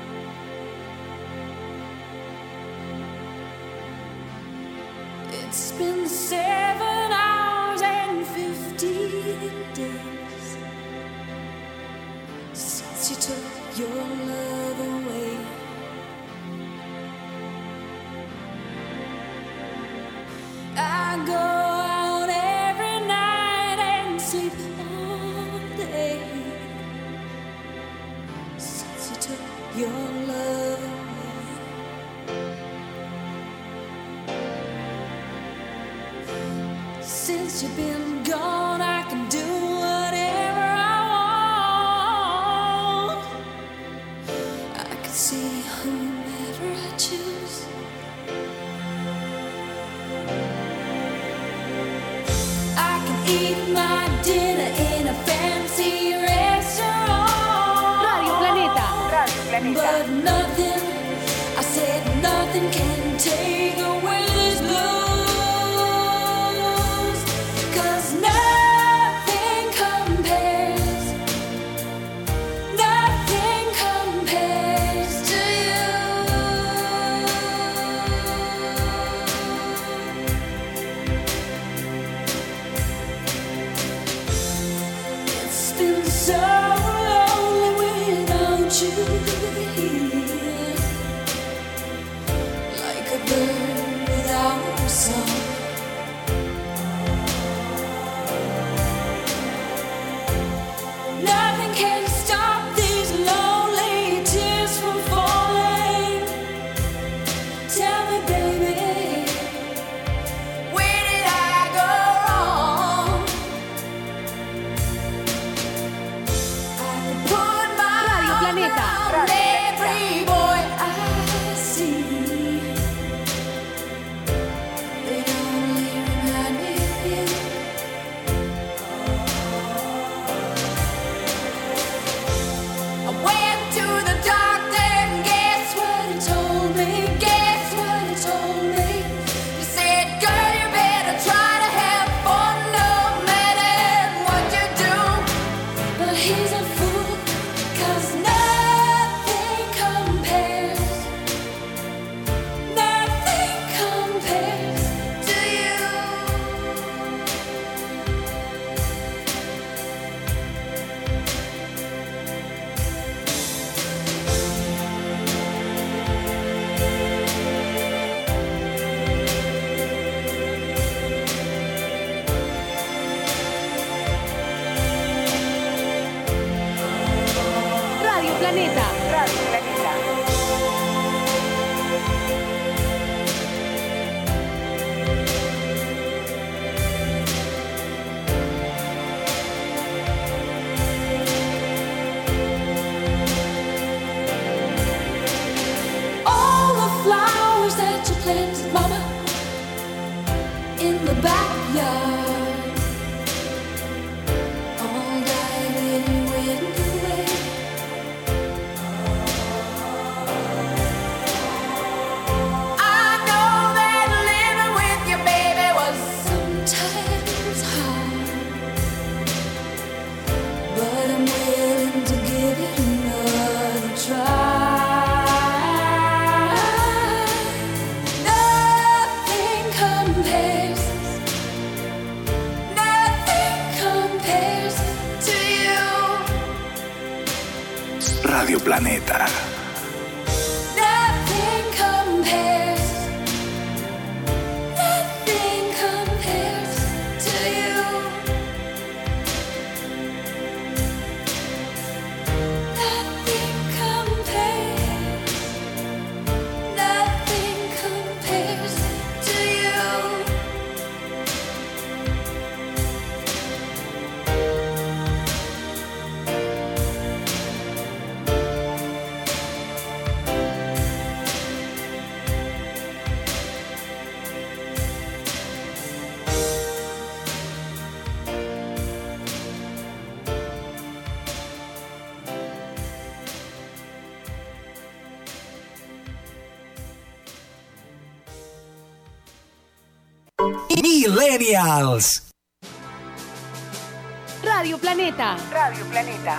It's been seven hours and fifteen days since you took your love away. I go out every night and sleep all day since you took your love away. Since you've been gone, I can do whatever I want. I can see whomever I choose. I can eat my dinner in a fancy restaurant. Planeta. But nothing, I said nothing can take away this blues. 'Cause nothing compares, nothing compares to you. It's been so lonely without you here, like a bird without a song. Nothing can stop these lonely tears from falling. Tell me, baby, where did I go wrong? I could put my Radio Planeta. arm around every boy I see. They only remind me of you. I went to the doctor and guess what he told me? Guess what he told me? He said, girl, you better try to have fun no matter what you do. But he's a fool, 'cause nothing compares, nothing compares to you. Radio Planeta. Radio Planeta. All the flowers that you planted, mama, in the backyard, all died when you went away. I know that living with you, baby, was sometimes hard, but I'm willing to give it another try. Nothing compares, nothing compares to you. Radio Planeta. Nothing compares, nothing compares to you. Nothing compares, nothing compares to you. Millennials. Radio Planeta. Radio Planeta.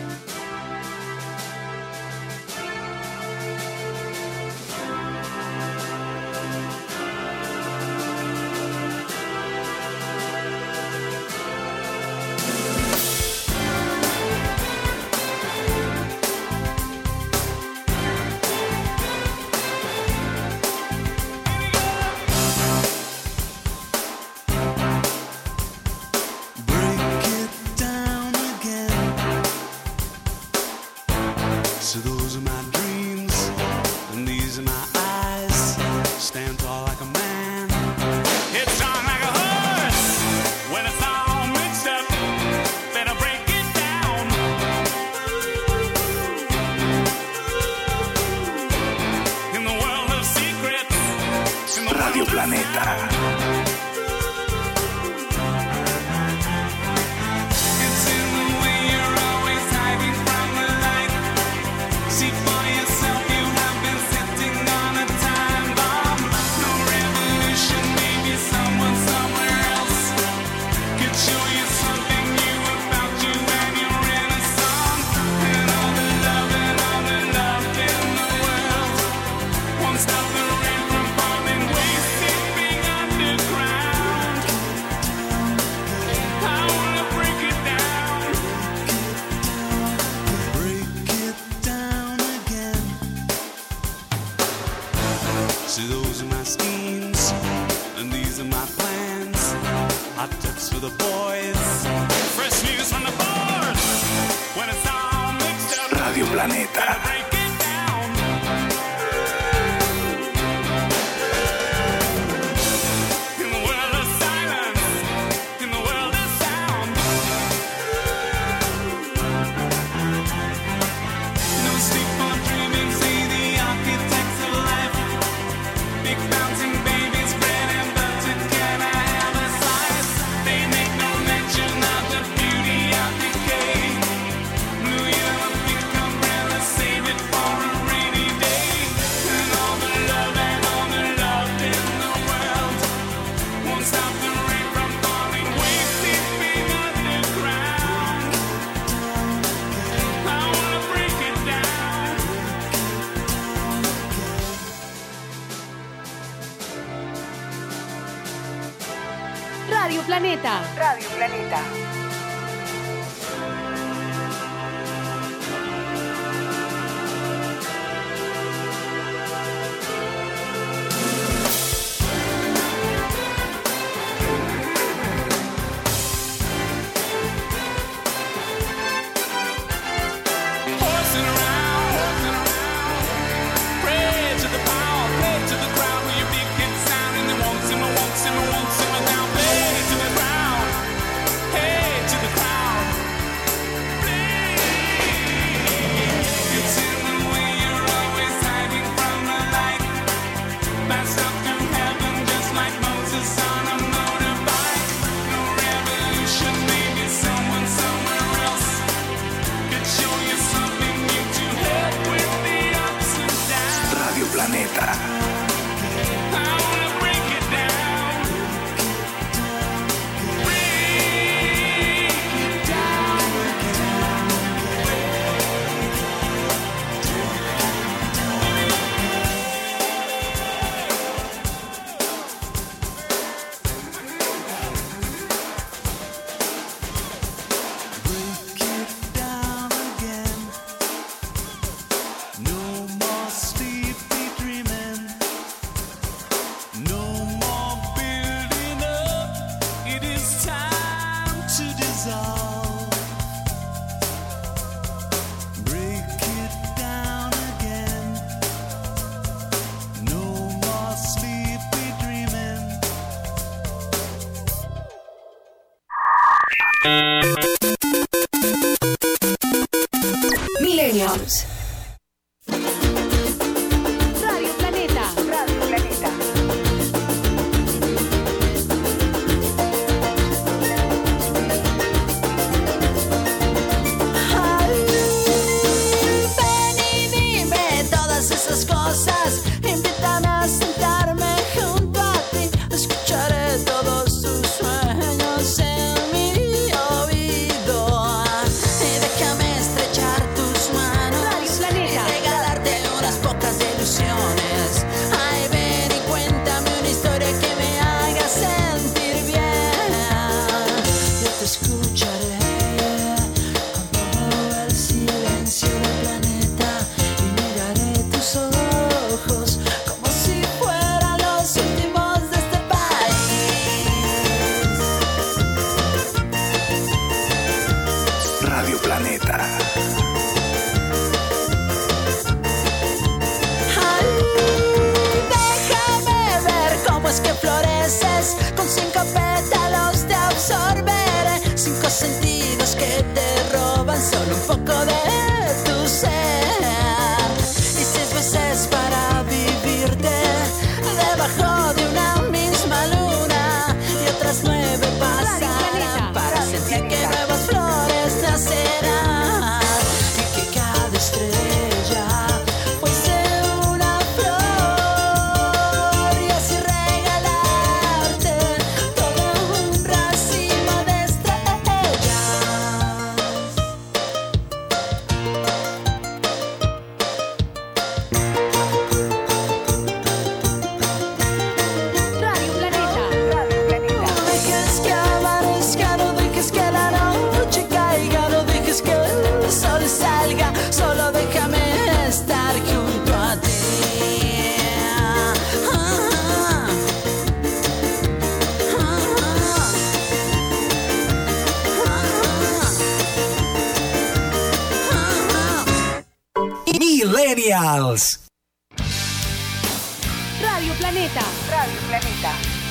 So those are my dreams, and these are my eyes. Stand tall like a man. Hit strong like a horse. When it's all mixed up, better break it down. In the world of secrets, in the Radio Planeta. It's in the way you're always hiding from the light. See, funny is Radio Planeta. Radio Planeta. Radio Planeta. Millennials. Radio Planeta. Radio Planeta. Ven y dime todas esas cosas. Invítame a sentarme junto a ti. Escucharé todos tus sueños en mi oído. Y déjame estrechar tus manos. Millennials. Radio Planeta. Radio Planeta.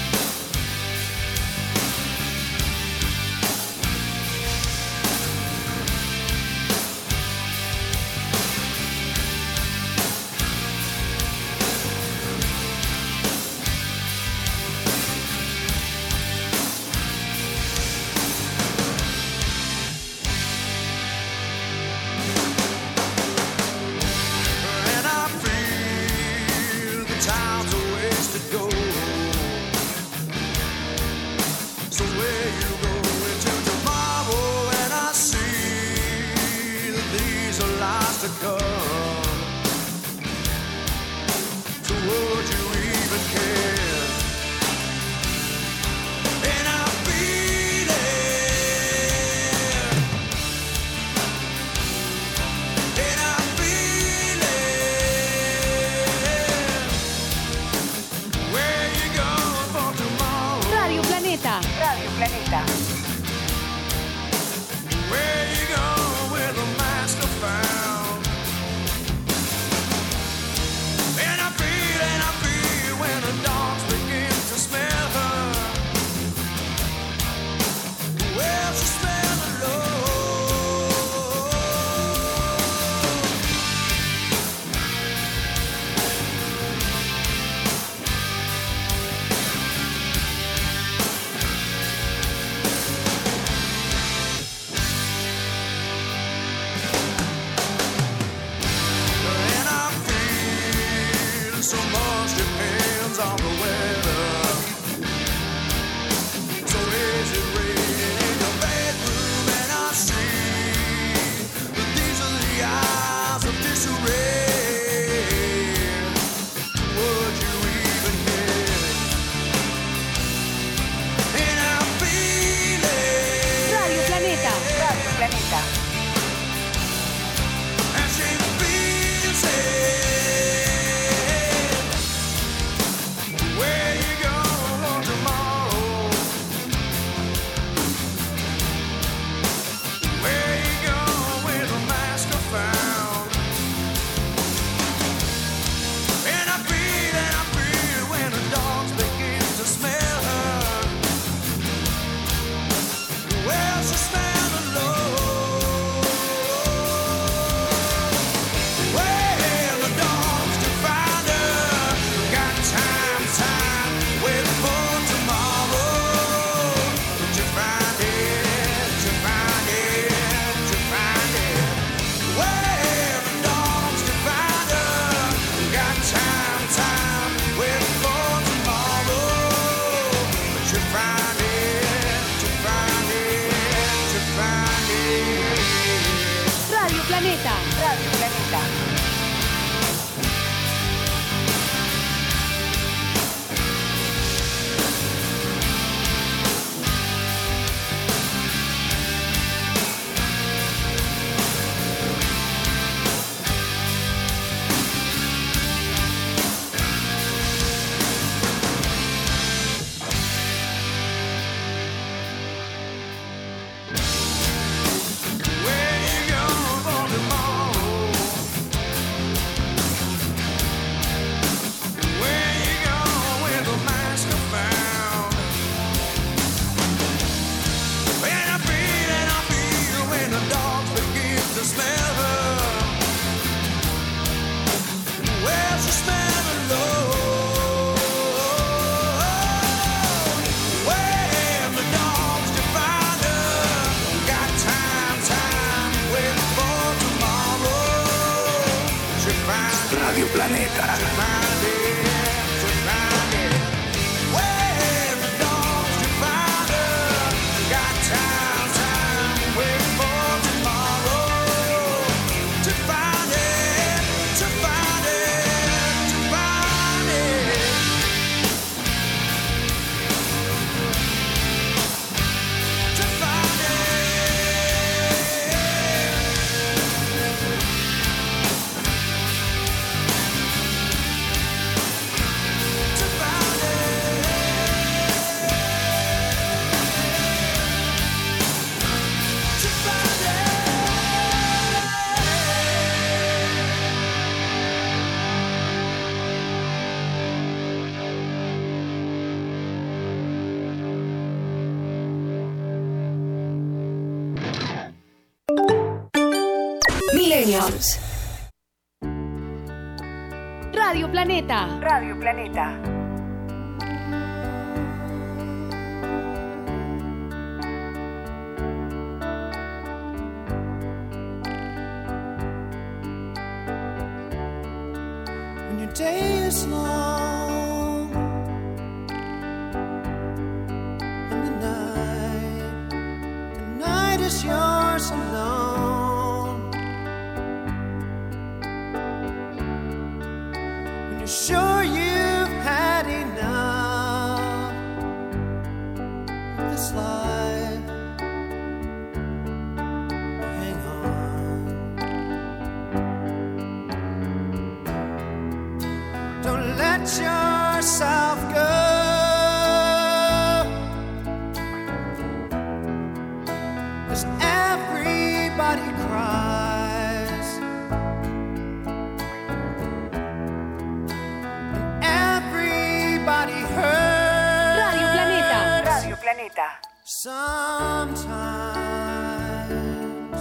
Radio Planeta. Millennials. Radio Planeta. Radio Planeta. When your day is long and the night, the night is yours alone. When you're sure you've had enough of this life, hang on. Don't let yourself go. 'Cause everybody cries and everybody hurts. Radio Planeta. Radio Planeta. Sometimes,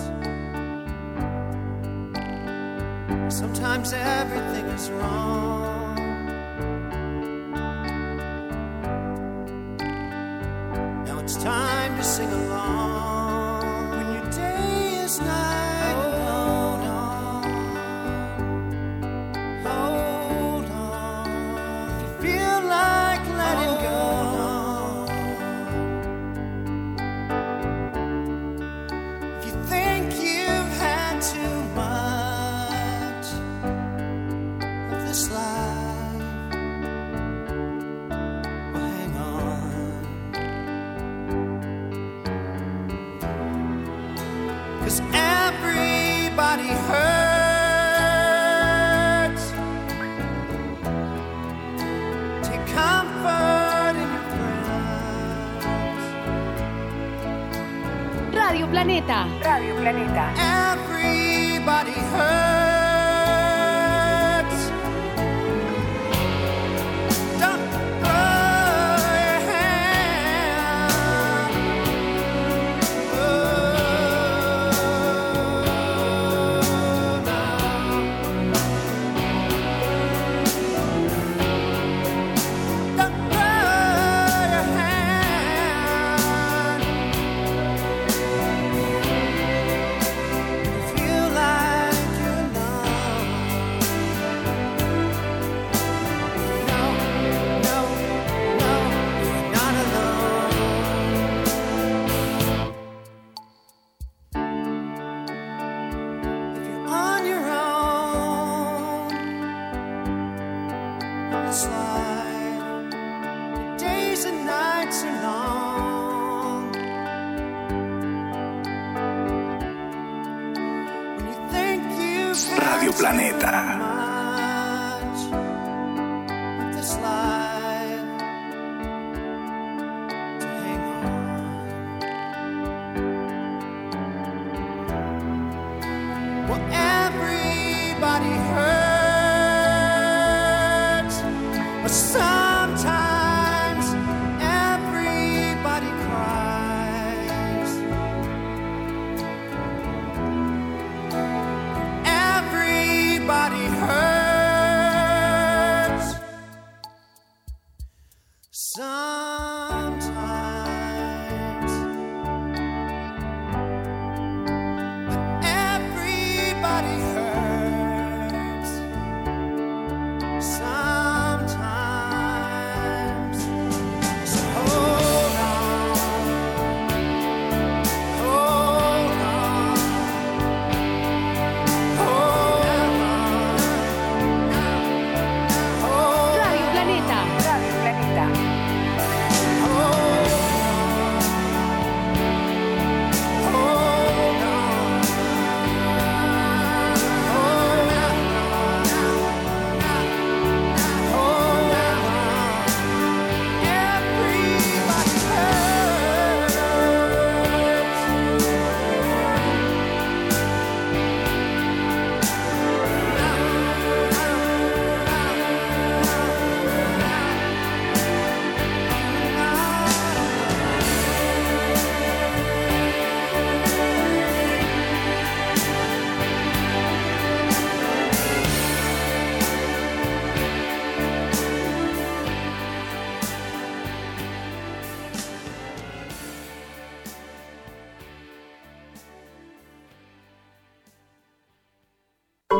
sometimes everything is wrong. Now it's time to sing along. When your day is night, hold on, hold on. If you feel like letting go, if you think you've had too much of this life, well, hang on. 'Cause everybody hurts. Take comfort in your friends. Radio Planeta. Radio Planeta. Everybody hurts. Don't throw your hand. Oh, no. Don't throw your hand. Feel like you're alone. No, no, no, you're not alone. If you're on your own on this life, your days and nights are long. When you think you've had Radio Planeta. much of this life, to hang on. Well, everybody hurts, but sometimes everybody cries. Everybody hurts. Sometimes, but everybody hurts. Sometimes, so hold on, hold on, hold on, Radio Planeta. Radio Planeta. hold on.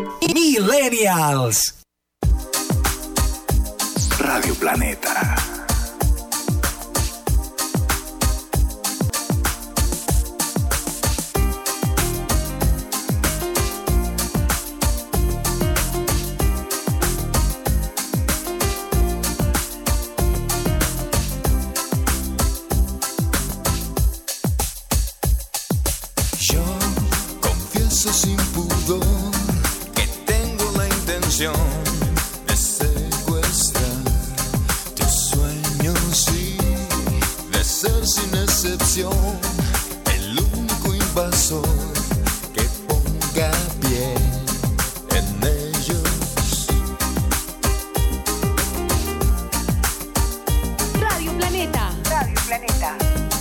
Millennials. Radio Planeta. Yo confieso sin pudor que tengo la intención de secuestrar tus sueños y de ser sin excepción el único invasor que ponga pie en ellos. Radio Planeta. Radio Planeta.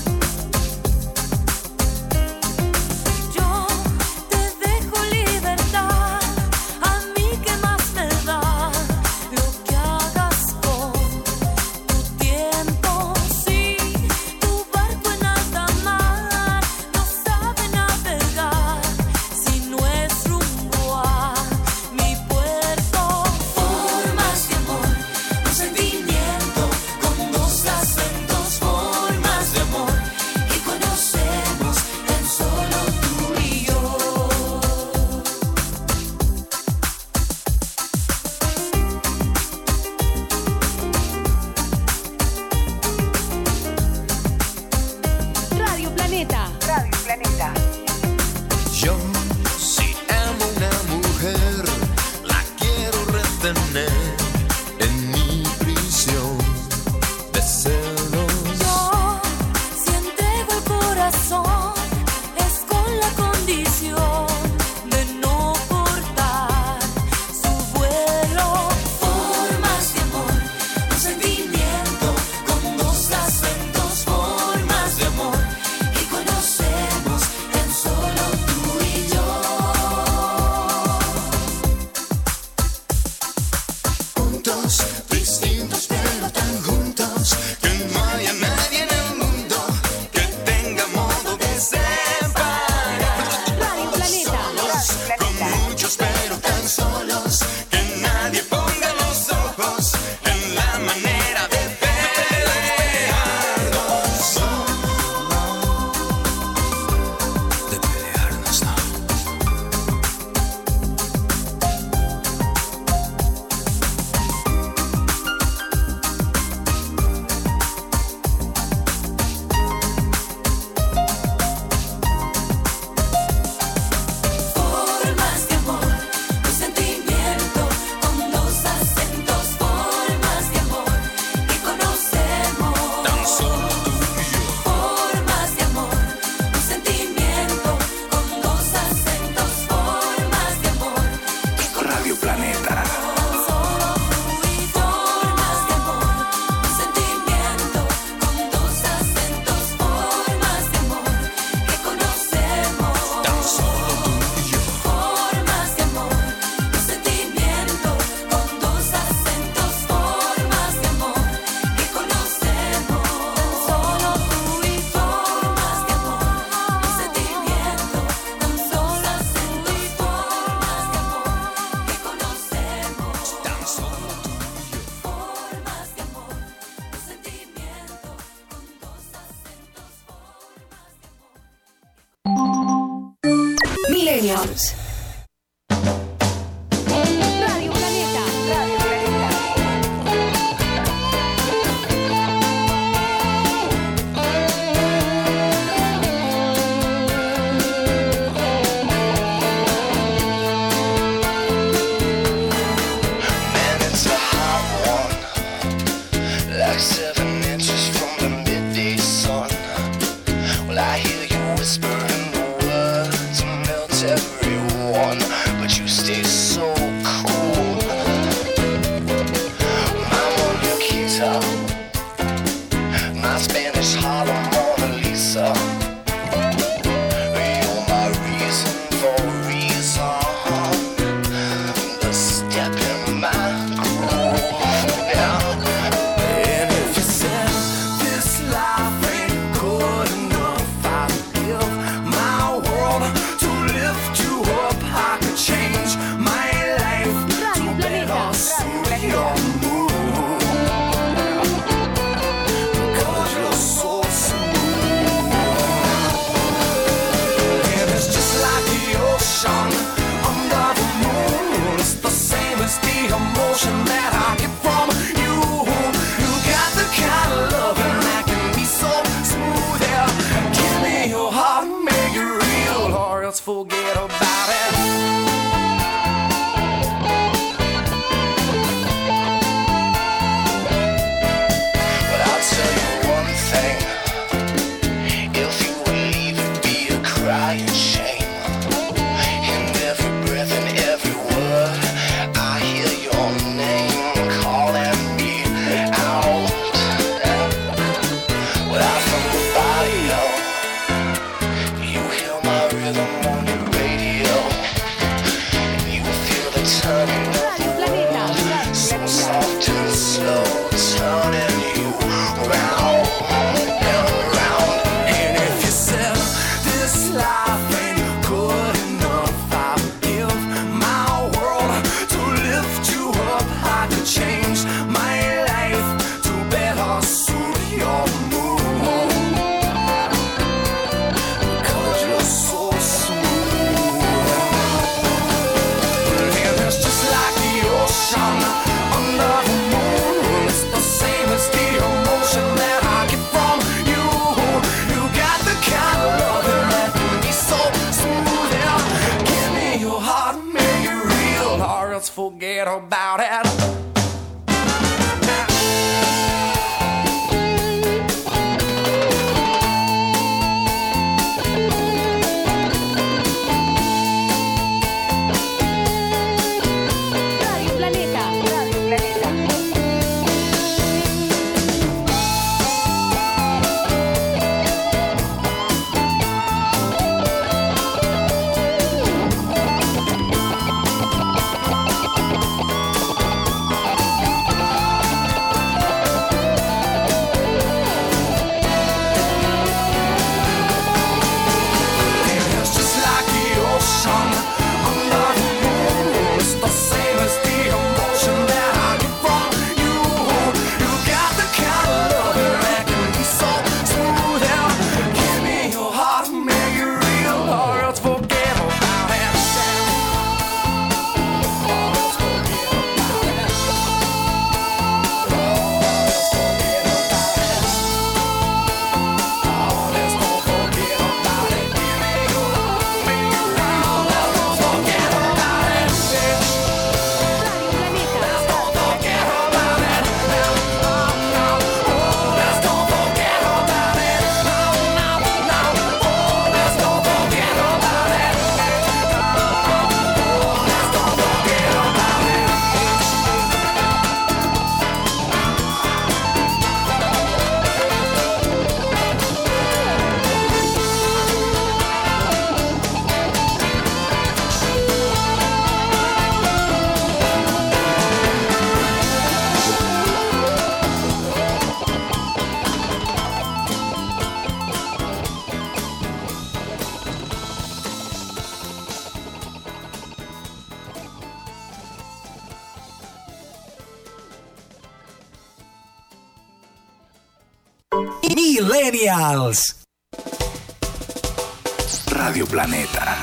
Yo te dejo libertad, a mí que más me da lo que hagas con tu tiempo. Sí, tu barco en alta mar no sabe navegar si no es rumbo a mi puerto. Formas de amor, un sentimiento con dos acentos, formas de amor que conocemos tan solo tú y yo. Radio Planeta. Radio Planeta. Yo, si amo una mujer, la quiero retener en mi prisión de celos. Yo, si entrego el corazón, es con la condición de no cortar su vuelo. Formas de amor, un sentimiento con dos acentos, formas de amor que conocemos tan solo tú y yo. Juntos, distintos pero tan juntos, que no haya nadie en el mundo que tenga modo de separar. Radio Planeta. Con muchos pero tan solos, que nadie ponga los ojos en la manera de pelearnos. De pelearnos, no. Formas de amor, un sentimiento con dos acentos, formas de amor que conocemos. Tan solo tú y yo. Formas de amor, un sentimiento con dos acentos, formas de amor que Radio Planeta. solo tú y yo. Formas de amor, un sentimiento con dos acentos, formas de amor que conocemos. Tan solo tú y yo. Formas de amor, un sentimiento con dos acentos, formas de amor que conocemos. Solo tú y formas de amor, un sentimiento con dos acentos, formas de amor que conocemos. Tan solo tú y yo. Formas de amor, un sentimiento con dos acentos, Millennials. Radio Planeta. Radio Planeta. Man, it's a hot one, like seven inches from the midday sun. Well, I hear you whispering the words to melt everyone, but you stay so cool. My Mona Lisa, my Spanish Harlem Mona Lisa. You're my reason for reason, the step in my groove. Yeah. And if you said this life ain't good enough, I'd give my world to lift you up. I could change my about it. But I'll tell you one thing. If you would leave it be a crying shame. In every breath and every word, I hear your name calling me out. Without from the barrio, you hear my rhythm on your radio, and you feel the turning of the world, so soft and slow, turning you round and round. And if you said this life ain't good enough, I'll give my world to lift you up. I could change my life to better suit your mood, because you're so smooth. And it's just like the ocean under the moon. It's the same as the emotion that I get from you. You got the kind of love that can be so smooth. Yeah. Give me your heart, make it real, or else forget about it. Radio Planeta. Radio Planeta. It's just like the ocean under the moon. It's the same as the emotion that I get from you. You got the kind of love that can be so smooth. Yeah. Give me your heart, make it real, or else forget about it. Or else forget about it. Or else forget about it. Oh, let's don't forget about it. Give me your heart, make it real. Let's don't forget about it. Let's don't forget about it. No, no, no. Oh, let's don't forget about it. No, no, no. Oh, let's don't forget about it. Oh, let's don't forget about it. Millennials. Radio Planeta.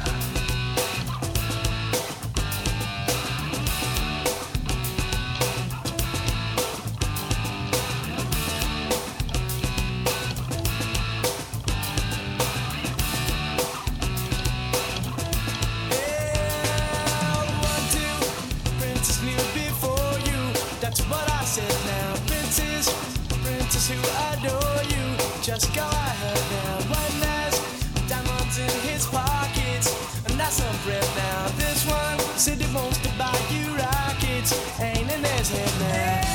Princess knew before you. That's what I said now. Princess, princess who adore you. Just go ahead now. One has diamonds in his pockets, and that's some bread now. This one said he wants to buy you rockets. Ain't in his head now.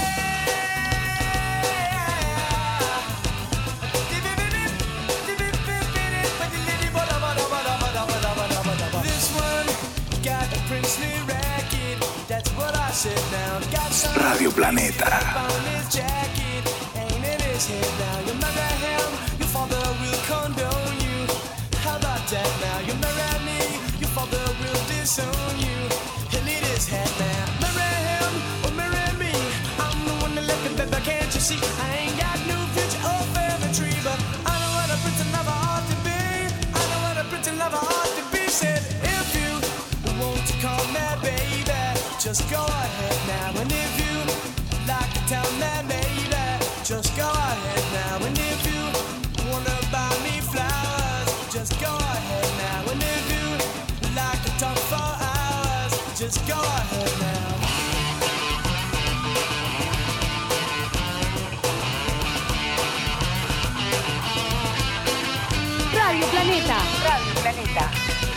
This one got a princely racket. That's what I said now. Got some Radio Planeta. on his jacket. Ain't in his head now. You marry him, your father will condone you. How about that now? You marry me, your father will disown you. He'll need his head now. Marry him or marry me. I'm the one that left him, baby, can't you see? I ain't got no future or family tree, but I know what a prince and lover ought to be. I know what a prince and lover ought to be. Said if you want to call me baby, just go ahead now. And if you like to tell me baby, just go ahead now. And if you wanna buy me flowers, just go ahead now. And if you like just go ahead now. Radio Planeta. Radio Planeta.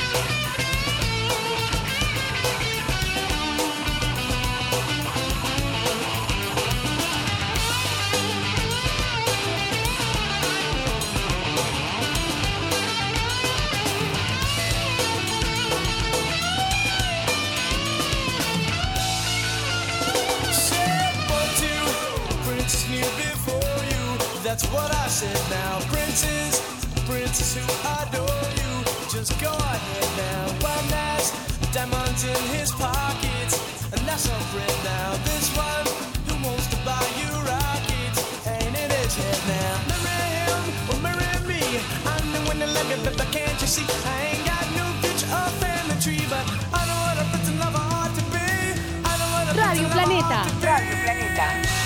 That's what I said now. Princes, princes who adore you, just go ahead now. One has diamonds in his pockets, and that's a friend now. This one who wants to buy you rockets ain't in his head now. Marry him or marry me. I'm the one that love you, but can't you see? I ain't got no future or family tree, but I know what a prince and lover ought to be. I know what a Radio Planeta. Radio Planeta.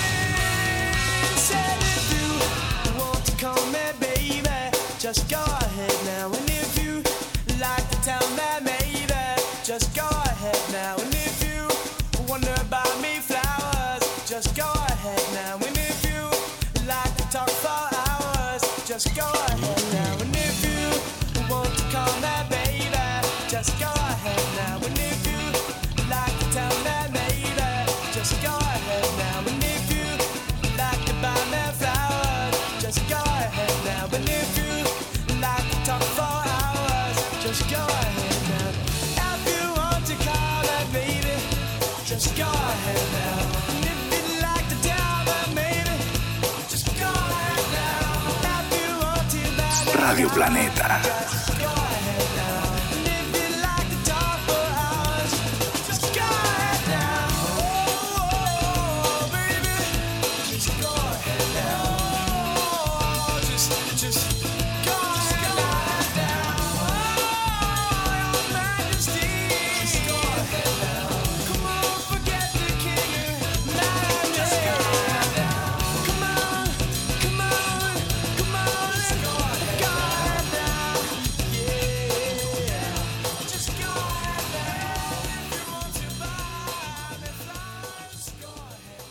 Call me baby, just go ahead now. And if you like to tell me maybe, just go ahead now. And if you wonder about me flowers, just go ahead now. And if you like to talk for hours, just go ahead now. And if you want to call me baby, just go ahead now. And if you like to tell me maybe, just go ahead now. And if you like to buy me flowers, just go ahead now. But if you like to talk for hours, just go ahead now. If you want to call that baby, just go ahead now. And if you like to tell that maybe, just go ahead now. If you want to buy Radio Planeta. just go ahead now. And if you like to talk for hours, just go ahead now. Oh, oh, baby, just go ahead now. Just go ahead now. Oh, your majesty. Just go ahead now. Come on, forget the king. Just go ahead now. Come on, come on, come on. Just go ahead now. Yeah. Just go ahead now. If you want to buy me flowers, just go ahead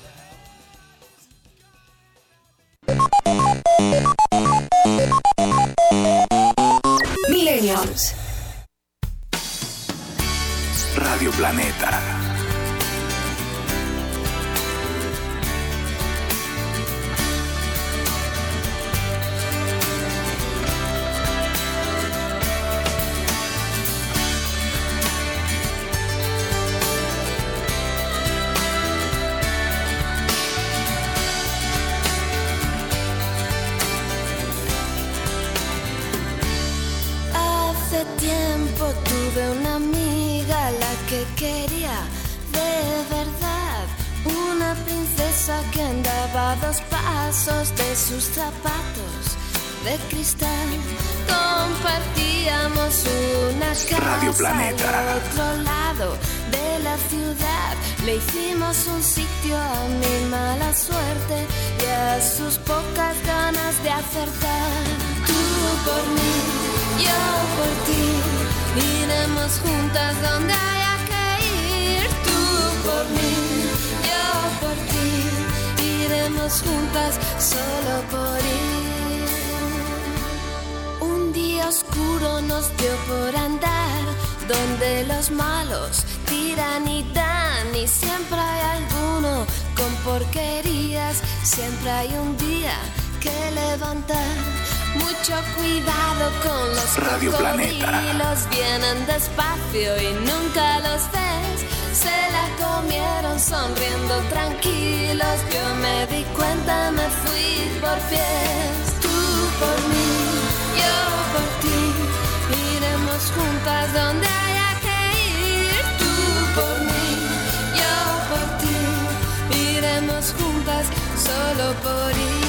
now. Millennials. Radio Planeta. Hace tiempo tuve una amiga, la que quería de verdad, una princesa que andaba a dos pasos de sus zapatos de cristal. Compartíamos una Radio casa Planeta. al otro lado de la ciudad. Le hicimos un sitio a mi mala suerte y a sus pocas ganas de acertar. Tú por mí, yo por ti, iremos juntas donde haya que ir. Tú por mí, yo por ti, iremos juntas solo por ir. Un día oscuro nos dio por andar donde los malos tiran y dan, y siempre hay alguno con porquerías, siempre hay un día que levantar. Mucho cuidado con los Radio Planeta. cocodrilos, vienen despacio y nunca los ves. Se la comieron sonriendo tranquilos, yo me di cuenta, me fui por pies. Tú por mí, yo por ti, iremos juntas donde haya que ir. Tú por mí, yo por ti, iremos juntas solo por ir.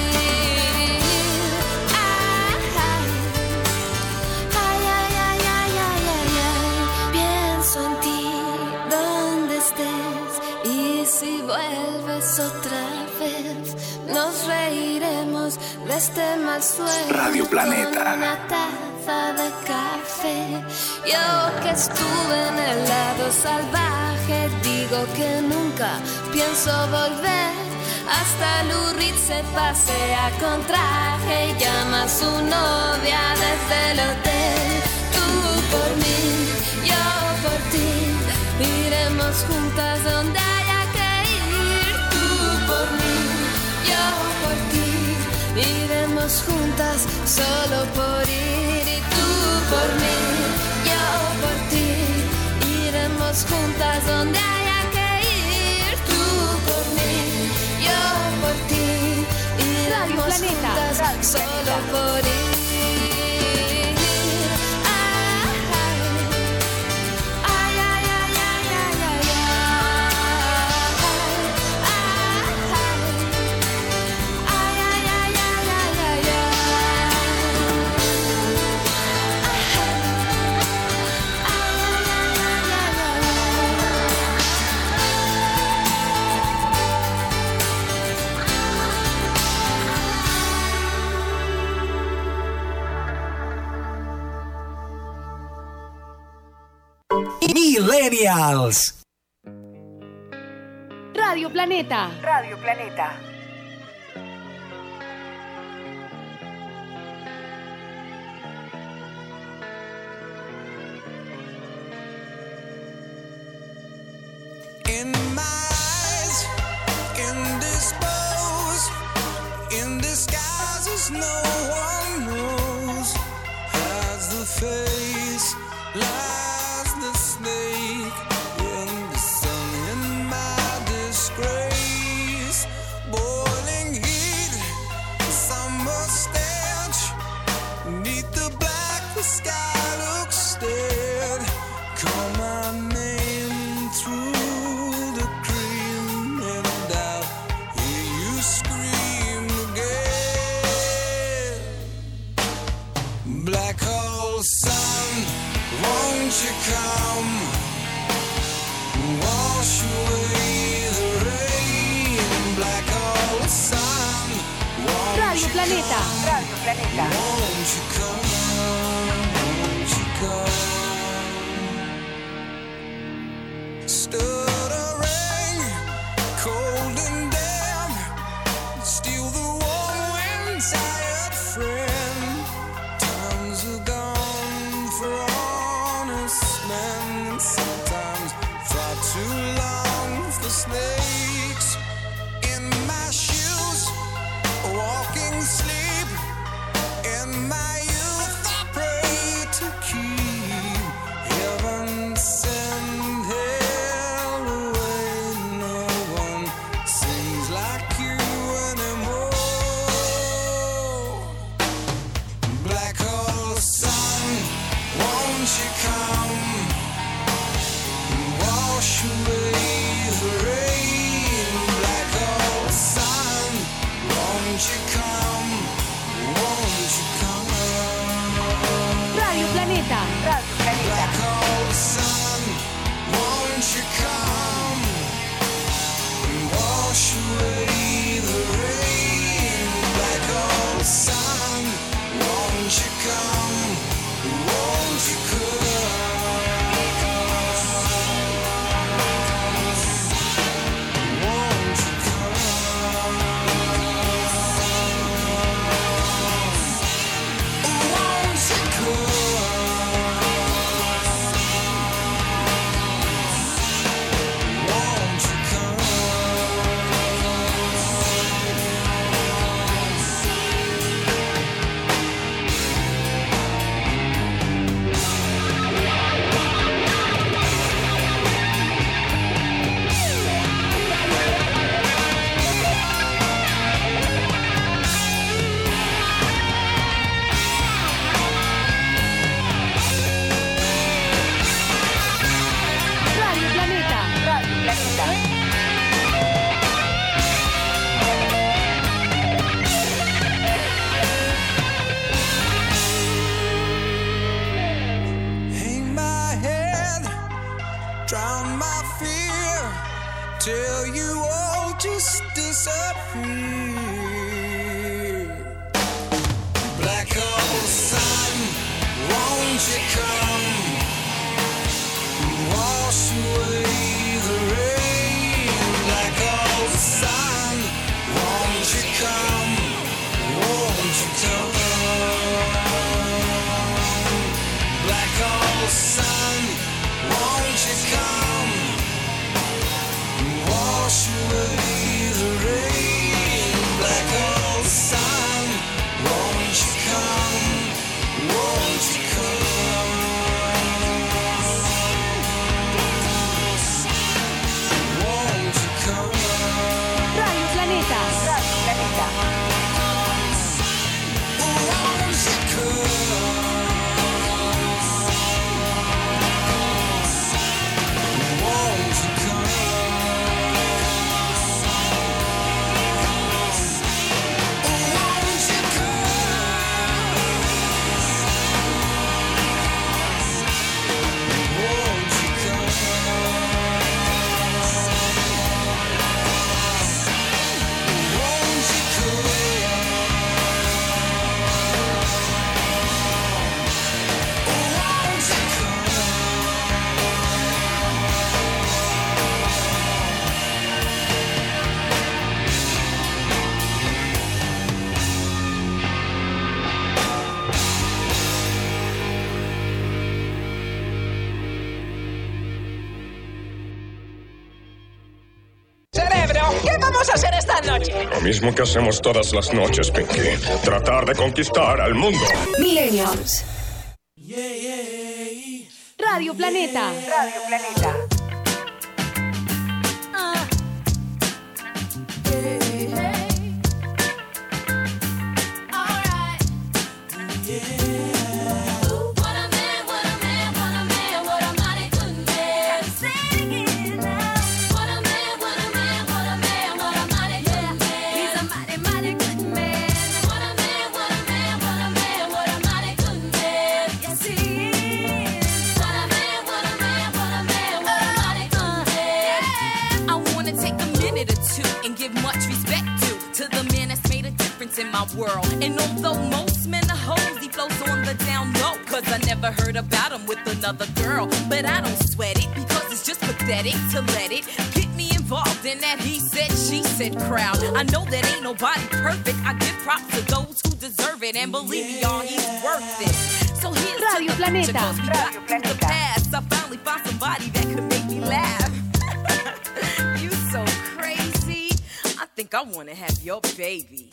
Si vuelves otra vez, nos reiremos de este mal sueño. Radio Planeta. Con una taza de café. Yo que estuve en el lado salvaje viaje, digo que nunca pienso volver. Hasta Lurrit se pasea con traje y llama a su novia desde el hotel. Tú por mí, yo por ti, iremos juntas donde haya que ir. Tú por mí, yo por ti, iremos juntas solo por ir. Y tú por mí, yo por ti, iremos juntas donde haya que ir. Tú por mí, yo por ti, iremos Planeta, juntas Radio solo Planeta. por ir. Millennials. Radio Planeta. Radio Planeta. In my eyes, indisposed, in disguises no one knows. Has the face, lies the snake in the sun. In my disgrace, boiling heat, summer stench. Neath the black, the sky looks dead. Call my name through the cream, and I'll hear you scream again. Black hole sun, won't you come? Wash away the rain. Black hole sun, won't Radio you Planeta. come? Radio Planeta. Won't you come? Won't you come? Stood a ring, cold and damp. Steal the warm wind, tired friend. Times are gone for honest men, and sometimes far too long for snakes. In my shoes, walking sleep. In my youth, I pray to keep heaven send hell away. No one sings like you anymore. Black hole sun, won't you come? Wash away the rain. Black hole sun, won't you come? Won't you come? Radio Planeta. Radio Planeta. Black hole sun, won't you come? Wash away the rain. Black hole sun, won't you come? Won't you come? Won't you come? Won't you come? Won't you come? Radio Planeta. Radio Planeta. Hang my head, drown my fear, till you all just disappear. Black hole sun, won't you come? Wash away ¿qué vamos a hacer esta noche? Lo mismo que hacemos todas las noches, Pinky. Tratar de conquistar al mundo. Millennials. Radio Planeta. Radio Planeta. In my world. And although most men are hoes, he flows on the down low, cause I never heard about him with another girl. But I don't sweat it, because it's just pathetic to let it get me involved in that he said, she said crowd. I know that ain't nobody perfect. I give props to those who deserve it, and believe me, y'all, he's worth it. So here's Radio to the Planeta. future, cause we got through the past. I finally found somebody that could make me laugh. You so crazy. I think I wanna have your baby.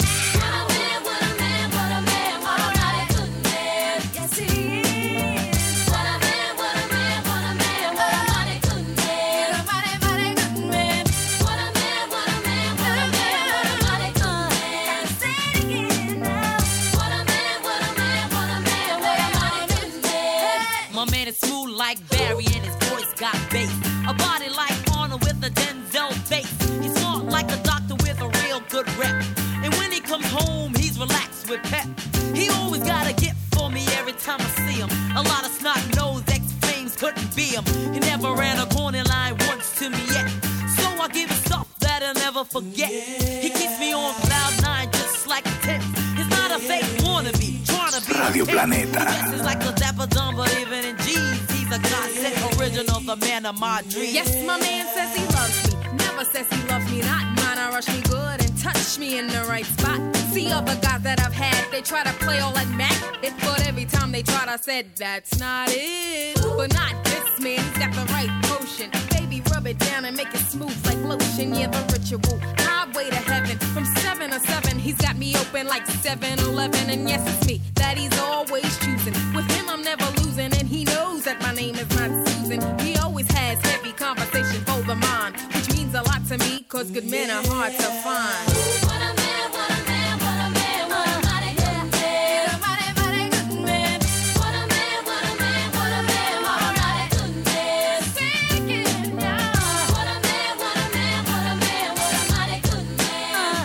My man is smooth like Barry and his voice got bass. A body like Arnold with a Denzel face. He's smart like a doctor with a real good rep. And when he comes home, he's relaxed with pep. He always got a gift for me every time I see him. A lot of snot-nosed ex-flames couldn't be him. He never ran a corner line once to me yet. So I give him stuff that I'll never forget. He keeps me on cloud nine just like a tenth. He's not a fake wannabe, trying to be Radio a Planeta. He dresses like a dapper dumb, but even in jeans, he's a godsend original, the man of my dreams. Yes, my man says he loves me. Never says he loves me not. Mine, I rush me good and touch me in the right spot. See other guys that I've had, they try to play all that Mac. It but every time they tried, I said, that's not it. But not this man, he's got the right potion. Baby, rub it down and make it smooth like lotion. Yeah, the ritual, highway to heaven. From seven to seven, he's got me open like seven eleven. And yes, it's me that he's always choosing. With him, I'm never losing. And he knows that my name is not Susan. He always has heavy conversation for the mind, which means a lot to me, cause good men are hard to find. What a man, what a man, what a man, what a mighty good man. What a mighty, mighty good man. What a man, what a man, what a man, what a mighty good man. Sing it now. What a man, what a man, what a man, what a mighty good man.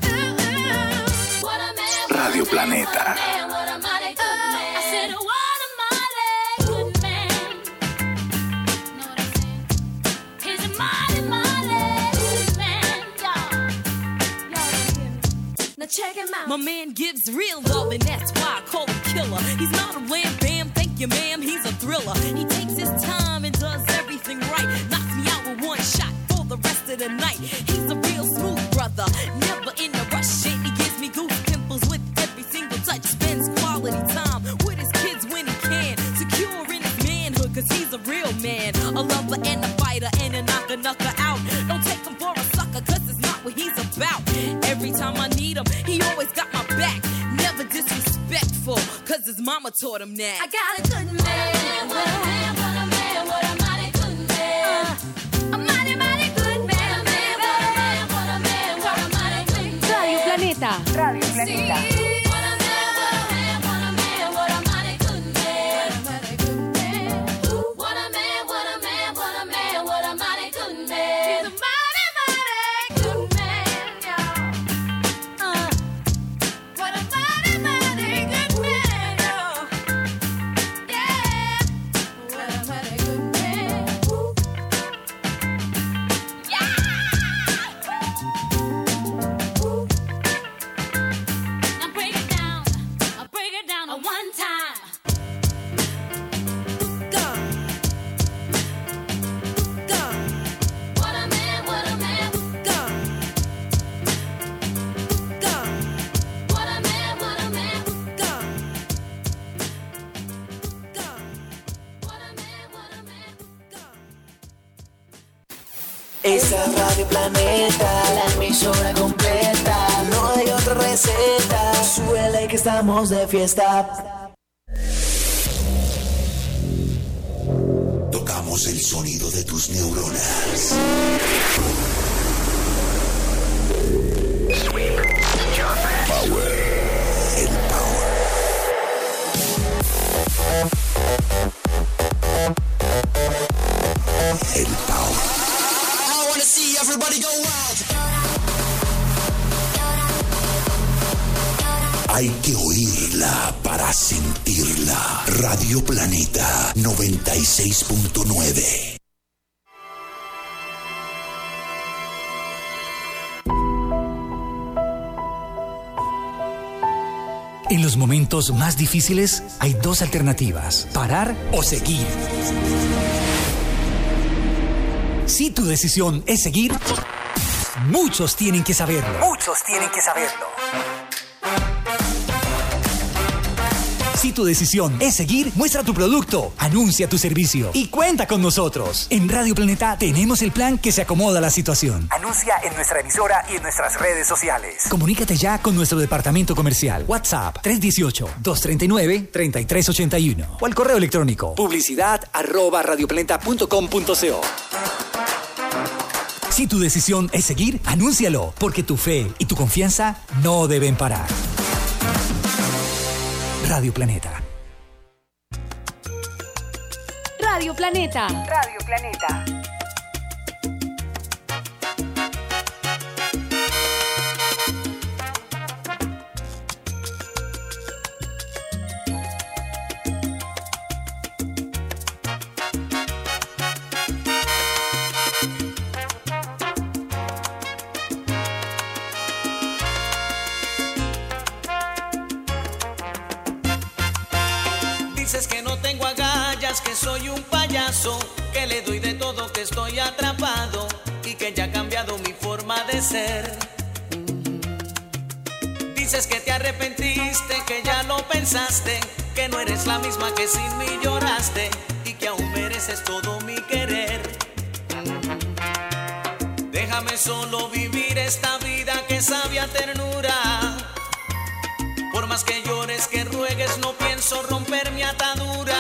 What a man, Radio Planeta. what a mighty good man. I said, what a mighty good man. Know what I'm saying? He's a mighty, mighty good man, y'all. Y'all don't hear me. Now check him out. My man gives real love, and that's why I call him killer. He's not a wham bam, thank you ma'am, he's a thriller. He takes his time and does everything right. Knocks me out with one shot for the rest of the night. He's a real smooth brother, never in a rush. And he gives me goose pimples with every single touch. Spends quality time with his kids when he can. Secure in his manhood, cause he's a real man. A lover and a fighter and a knocker knocker out. Don't take him for a sucker, cause it's not what he's about. Every time I need him, he always got my back. Never disrespectful, cause his mama taught him that. I got a good man. What a man, what a man, what a mighty good man. Uh, a mighty, mighty good man. What a man, what a man, what a mighty good man. Radio Planeta. Radio Planeta. What a man, what a man, what a man, what a mighty good man. What a man, what a man, what a man, what a mighty good man. He's a mighty, mighty good man, y'all. Uh, what a mighty, mighty good man, y'all. Yeah. What a mighty good man. Esta es Radio Planeta, la emisora completa. No hay otra receta. Súbele que estamos de fiesta. Tocamos el sonido de tus neuronas. Power. El power. El power. I wanna see everybody go wild. Hay que oírla para sentirla. Radio Planeta noventa y seis punto nueve. En los momentos más difíciles hay dos alternativas: parar o seguir. Si tu decisión es seguir, muchos tienen que saberlo. Muchos tienen que saberlo. Si tu decisión es seguir, muestra tu producto, anuncia tu servicio y cuenta con nosotros. En Radio Planeta tenemos el plan que se acomoda a la situación. Anuncia en nuestra emisora y en nuestras redes sociales. Comunícate ya con nuestro departamento comercial. WhatsApp tres uno ocho, dos tres nueve, tres tres ocho uno o al correo electrónico publicidad arroba radioplaneta punto com punto co. Si tu decisión es seguir, anúncialo, porque tu fe y tu confianza no deben parar. Radio Planeta. Radio Planeta. Radio Planeta. Dices que no tengo agallas, que soy un payaso, que le doy de todo, que estoy atrapado y que ya ha cambiado mi forma de ser. Dices que te arrepentiste, que ya lo pensaste, que no eres la misma que sin mí lloraste y que aún mereces todo mi querer. Déjame solo vivir esta vida que sabe a ternura. Por más que llores, que ruegues, no pienso romper mi atadura.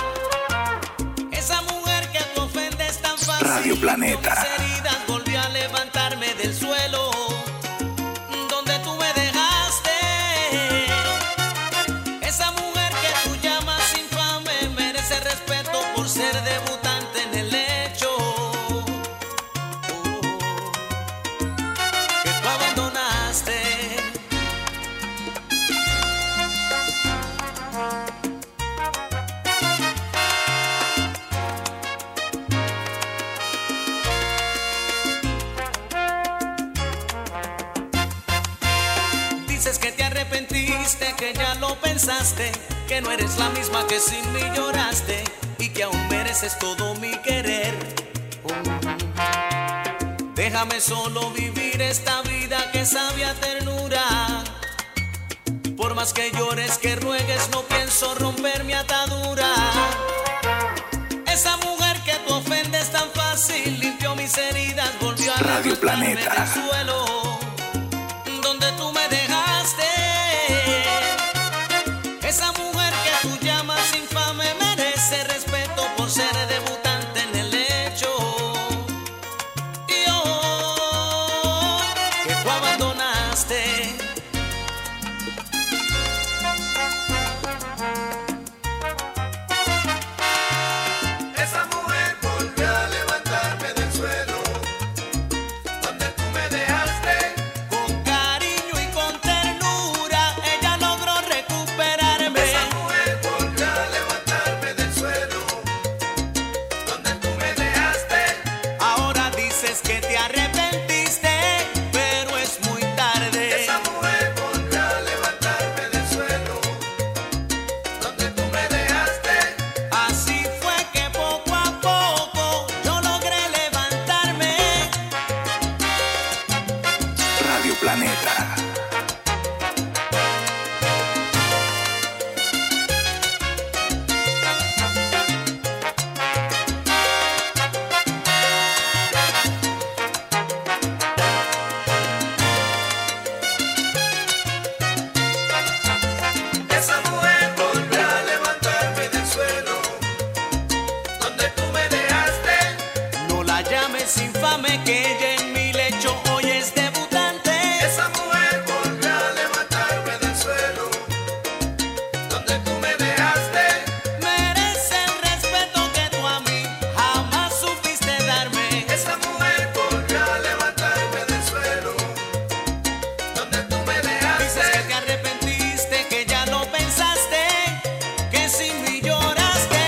Esa mujer que te ofende es tan fácil. Radio Planeta. Mis heridas volvió a levantarme del suelo donde tú me dejaste. Esa mujer que tú llamas infame merece respeto por ser debutante en el hecho. Oh, que tú abandonaste. Dices que te arrepentiste, que ya lo pensaste, que no eres la misma que sin mí lloraste y que aún mereces todo mi querer. Oh. Déjame solo vivir esta vida que sabe a ternura. Por más que llores, que ruegues, no pienso romper mi atadura. Esa mujer que tú ofendes tan fácil limpió mis heridas, volvió a Radio Planeta. del suelo donde tú me dejaste. Esa mujer que tú llamas infame merece respeto por ser debutante en el hecho. Y yo, que tú abandonaste. Esa mujer volvió a levantarme del suelo donde tú me dejaste. Con cariño y con ternura ella logró recuperarme. Esa mujer volvió a levantarme del suelo donde tú me dejaste. Ahora dices que te arrepentiste, pero es muy tarde. Esa mujer volvió a levantarme del suelo donde tú me dejaste. Así fue que poco a poco yo logré levantarme. Radio Planeta. más infame que ella en mi lecho hoy es debutante. Esa mujer volvió a levantarme del suelo donde tú me dejaste. Merece el respeto que tú a mí jamás supiste darme. Esa mujer volvió a levantarme del suelo donde tú me dejaste. Dices que te arrepentiste, que ya no pensaste, que sin mí lloraste.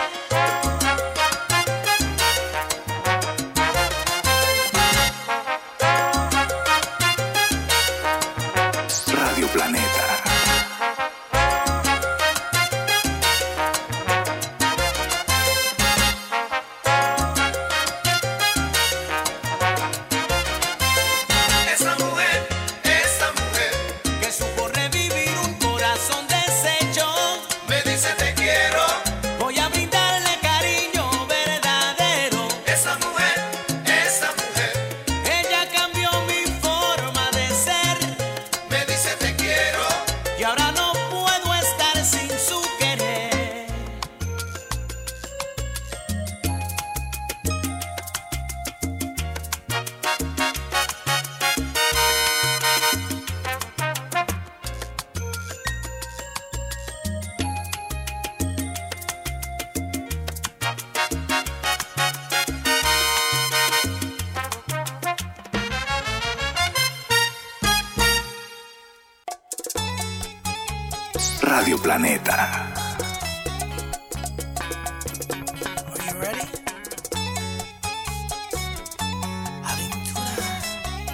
Radio Planeta. Esa mujer, esa mujer Que supo revivir un corazón deshecho. me dice te quiero. Voy a brindarle cariño verdadero. Esa mujer, esa mujer Ella cambió mi forma de ser me dice te quiero. y ahora no puedo estar sin su querer. Radio Planeta. Are you ready? Aventura.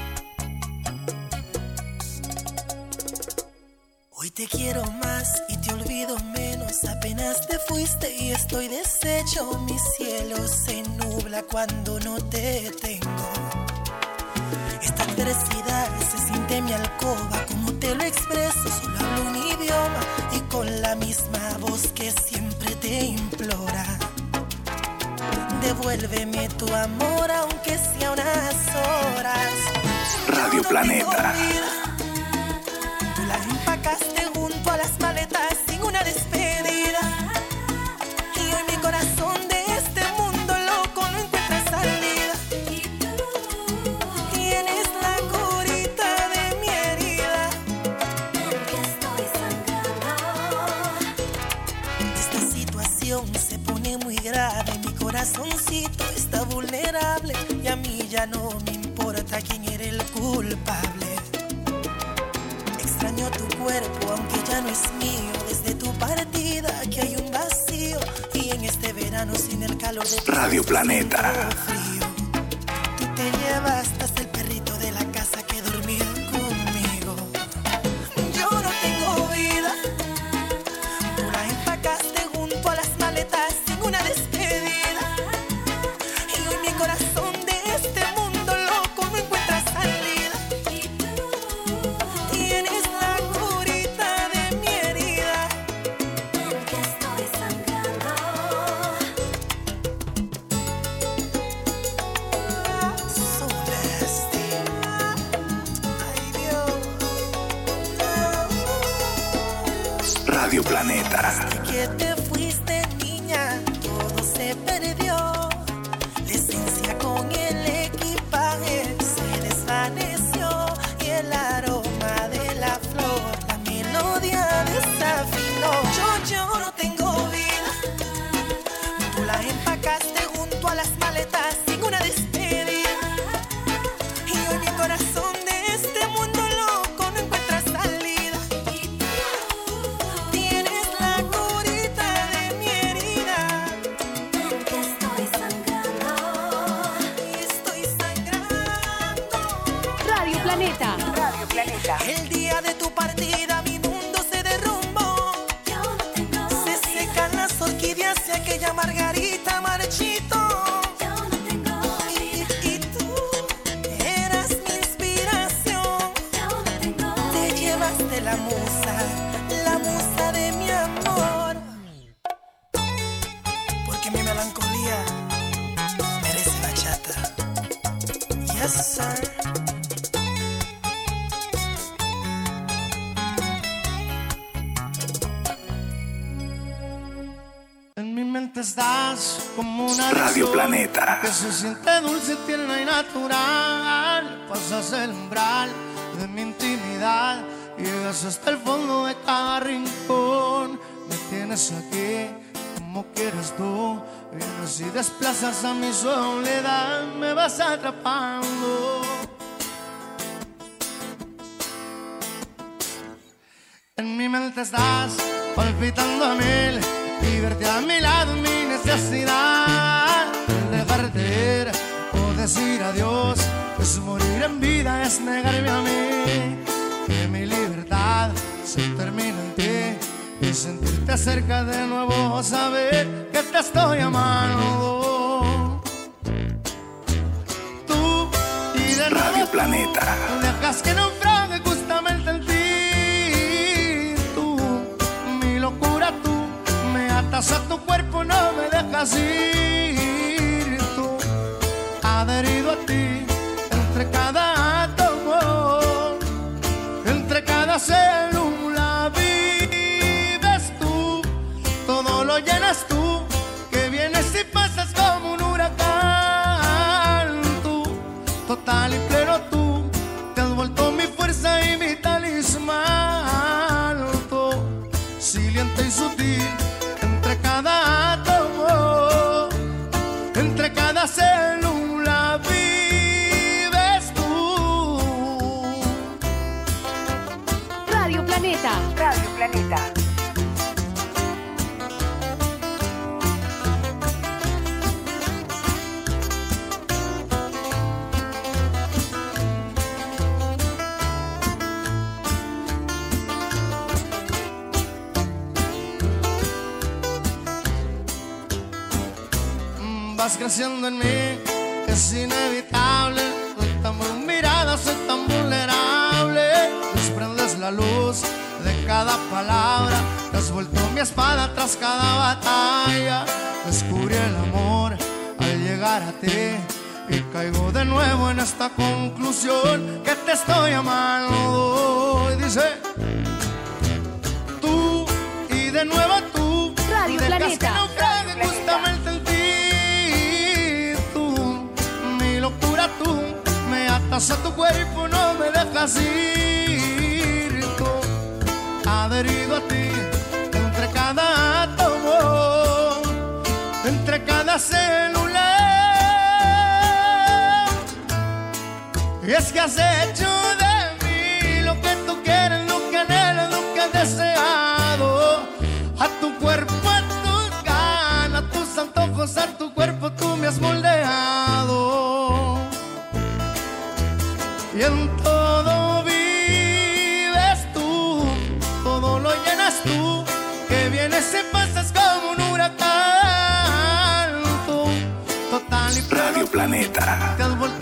Hoy te quiero más y te olvido menos. Apenas te fuiste y estoy deshecho. Mi cielo se nubla cuando no te tengo. Esta adversidad se siente en mi alcoba. Como te lo expreso, solo hablo un idioma y con la misma voz que siempre te implora. Devuélveme tu amor aunque sea unas horas. Radio Planeta. Tú la empacaste junto a las maletas sin una despedida. Y hoy mi corazón de este mundo loco no encuentra salida. Tienes la curita de mi herida. Esta situación se pone muy grave. Mi corazoncito está vulnerable y a mí ya no me importa quién era el culpable. Extraño tu cuerpo aunque ya no es mío. Desde tu partida aquí hay un vacío y en este verano sin el calor de tu Radio beso Planeta. siento frío. Tú te llevaste hasta el perrito de la casa que dormía conmigo. Yo no tengo vida. Tú la empacaste junto a las maletas sin una despedida. Y hoy mi corazón de este mundo loco no encuentra salida. Tienes la curita de mi herida. Porque estoy sangrando. So nasty. Ay, Dios. Radio Planeta. Que te fuiste, niña, todo se perdió. La esencia con el equipaje se desvaneció y el aroma de la flor, la melodía desafinó. Yo, yo no tengo vida. Tú la empacaste junto a las maletas sin una despedida. Y hoy mi corazón de este mundo loco no encuentra salida. Tienes la curita de mi herida. Porque estoy sangrando. Y estoy sangrando. Radio Planeta. Radio Planeta. El día de tu partida mi mundo se derrumbó. Se secan las orquídeas y aquella margarita marchito. Y, y tú eras mi inspiración. Te llevaste la musa, la musa de mi amor. Porque mi melancolía merece bachata. Yes, sir. estás como una Radio razón Planeta. que se siente dulce, tierna y natural. Pasas el umbral de mi intimidad, llegas hasta el fondo de cada rincón. Me tienes aquí como quieres tú, vienes y desplazas a mi soledad, me vas atrapando. En mi mente estás palpitando a mil y verte a mi lado es mi necesidad. Dejarte ir o decir adiós es morir en vida, es negarme a mí. Que mi libertad se termina en ti y sentirte cerca de nuevo, saber que te estoy amando. Tú y de nuevo Radio Planeta. tú dejas que naufrague justamente en ti. A tu cuerpo no me dejas ir, tú adherido a ti, entre cada átomo, entre cada célula vives tú, todo lo llenas tú, que vienes y pasas como un huracán, tú, total y pleno tú, te has vuelto mi fuerza y mi talismán, tú, silente y sutil. Entre cada átomo, entre cada célula vives tú. Radio Planeta. Radio Planeta. Vas creciendo en mí, es inevitable. Soy tan muy mirada, soy tan vulnerable. Desprendes la luz de cada palabra, te has vuelto mi espada tras cada batalla. Descubrí el amor al llegar a ti y caigo de nuevo en esta conclusión que te estoy amando. Y dice, tú y de nuevo tú, Radio dejas Planeta. que naufrague Radio justamente en ti. Locura tú, me atas a tu cuerpo, no me dejas ir, tú, adherido a ti, entre cada átomo, entre cada célula. Y es que has hecho de mí lo que tú quieres, lo que anhelas, lo que has deseado. A tu cuerpo, a tus ganas, a tus antojos, a tu cuerpo tú me has moldeado. Y en todo vives tú, todo lo llenas tú, que vienes y pasas como un huracán, tú, total y pleno. Radio Planeta. Te has vuelto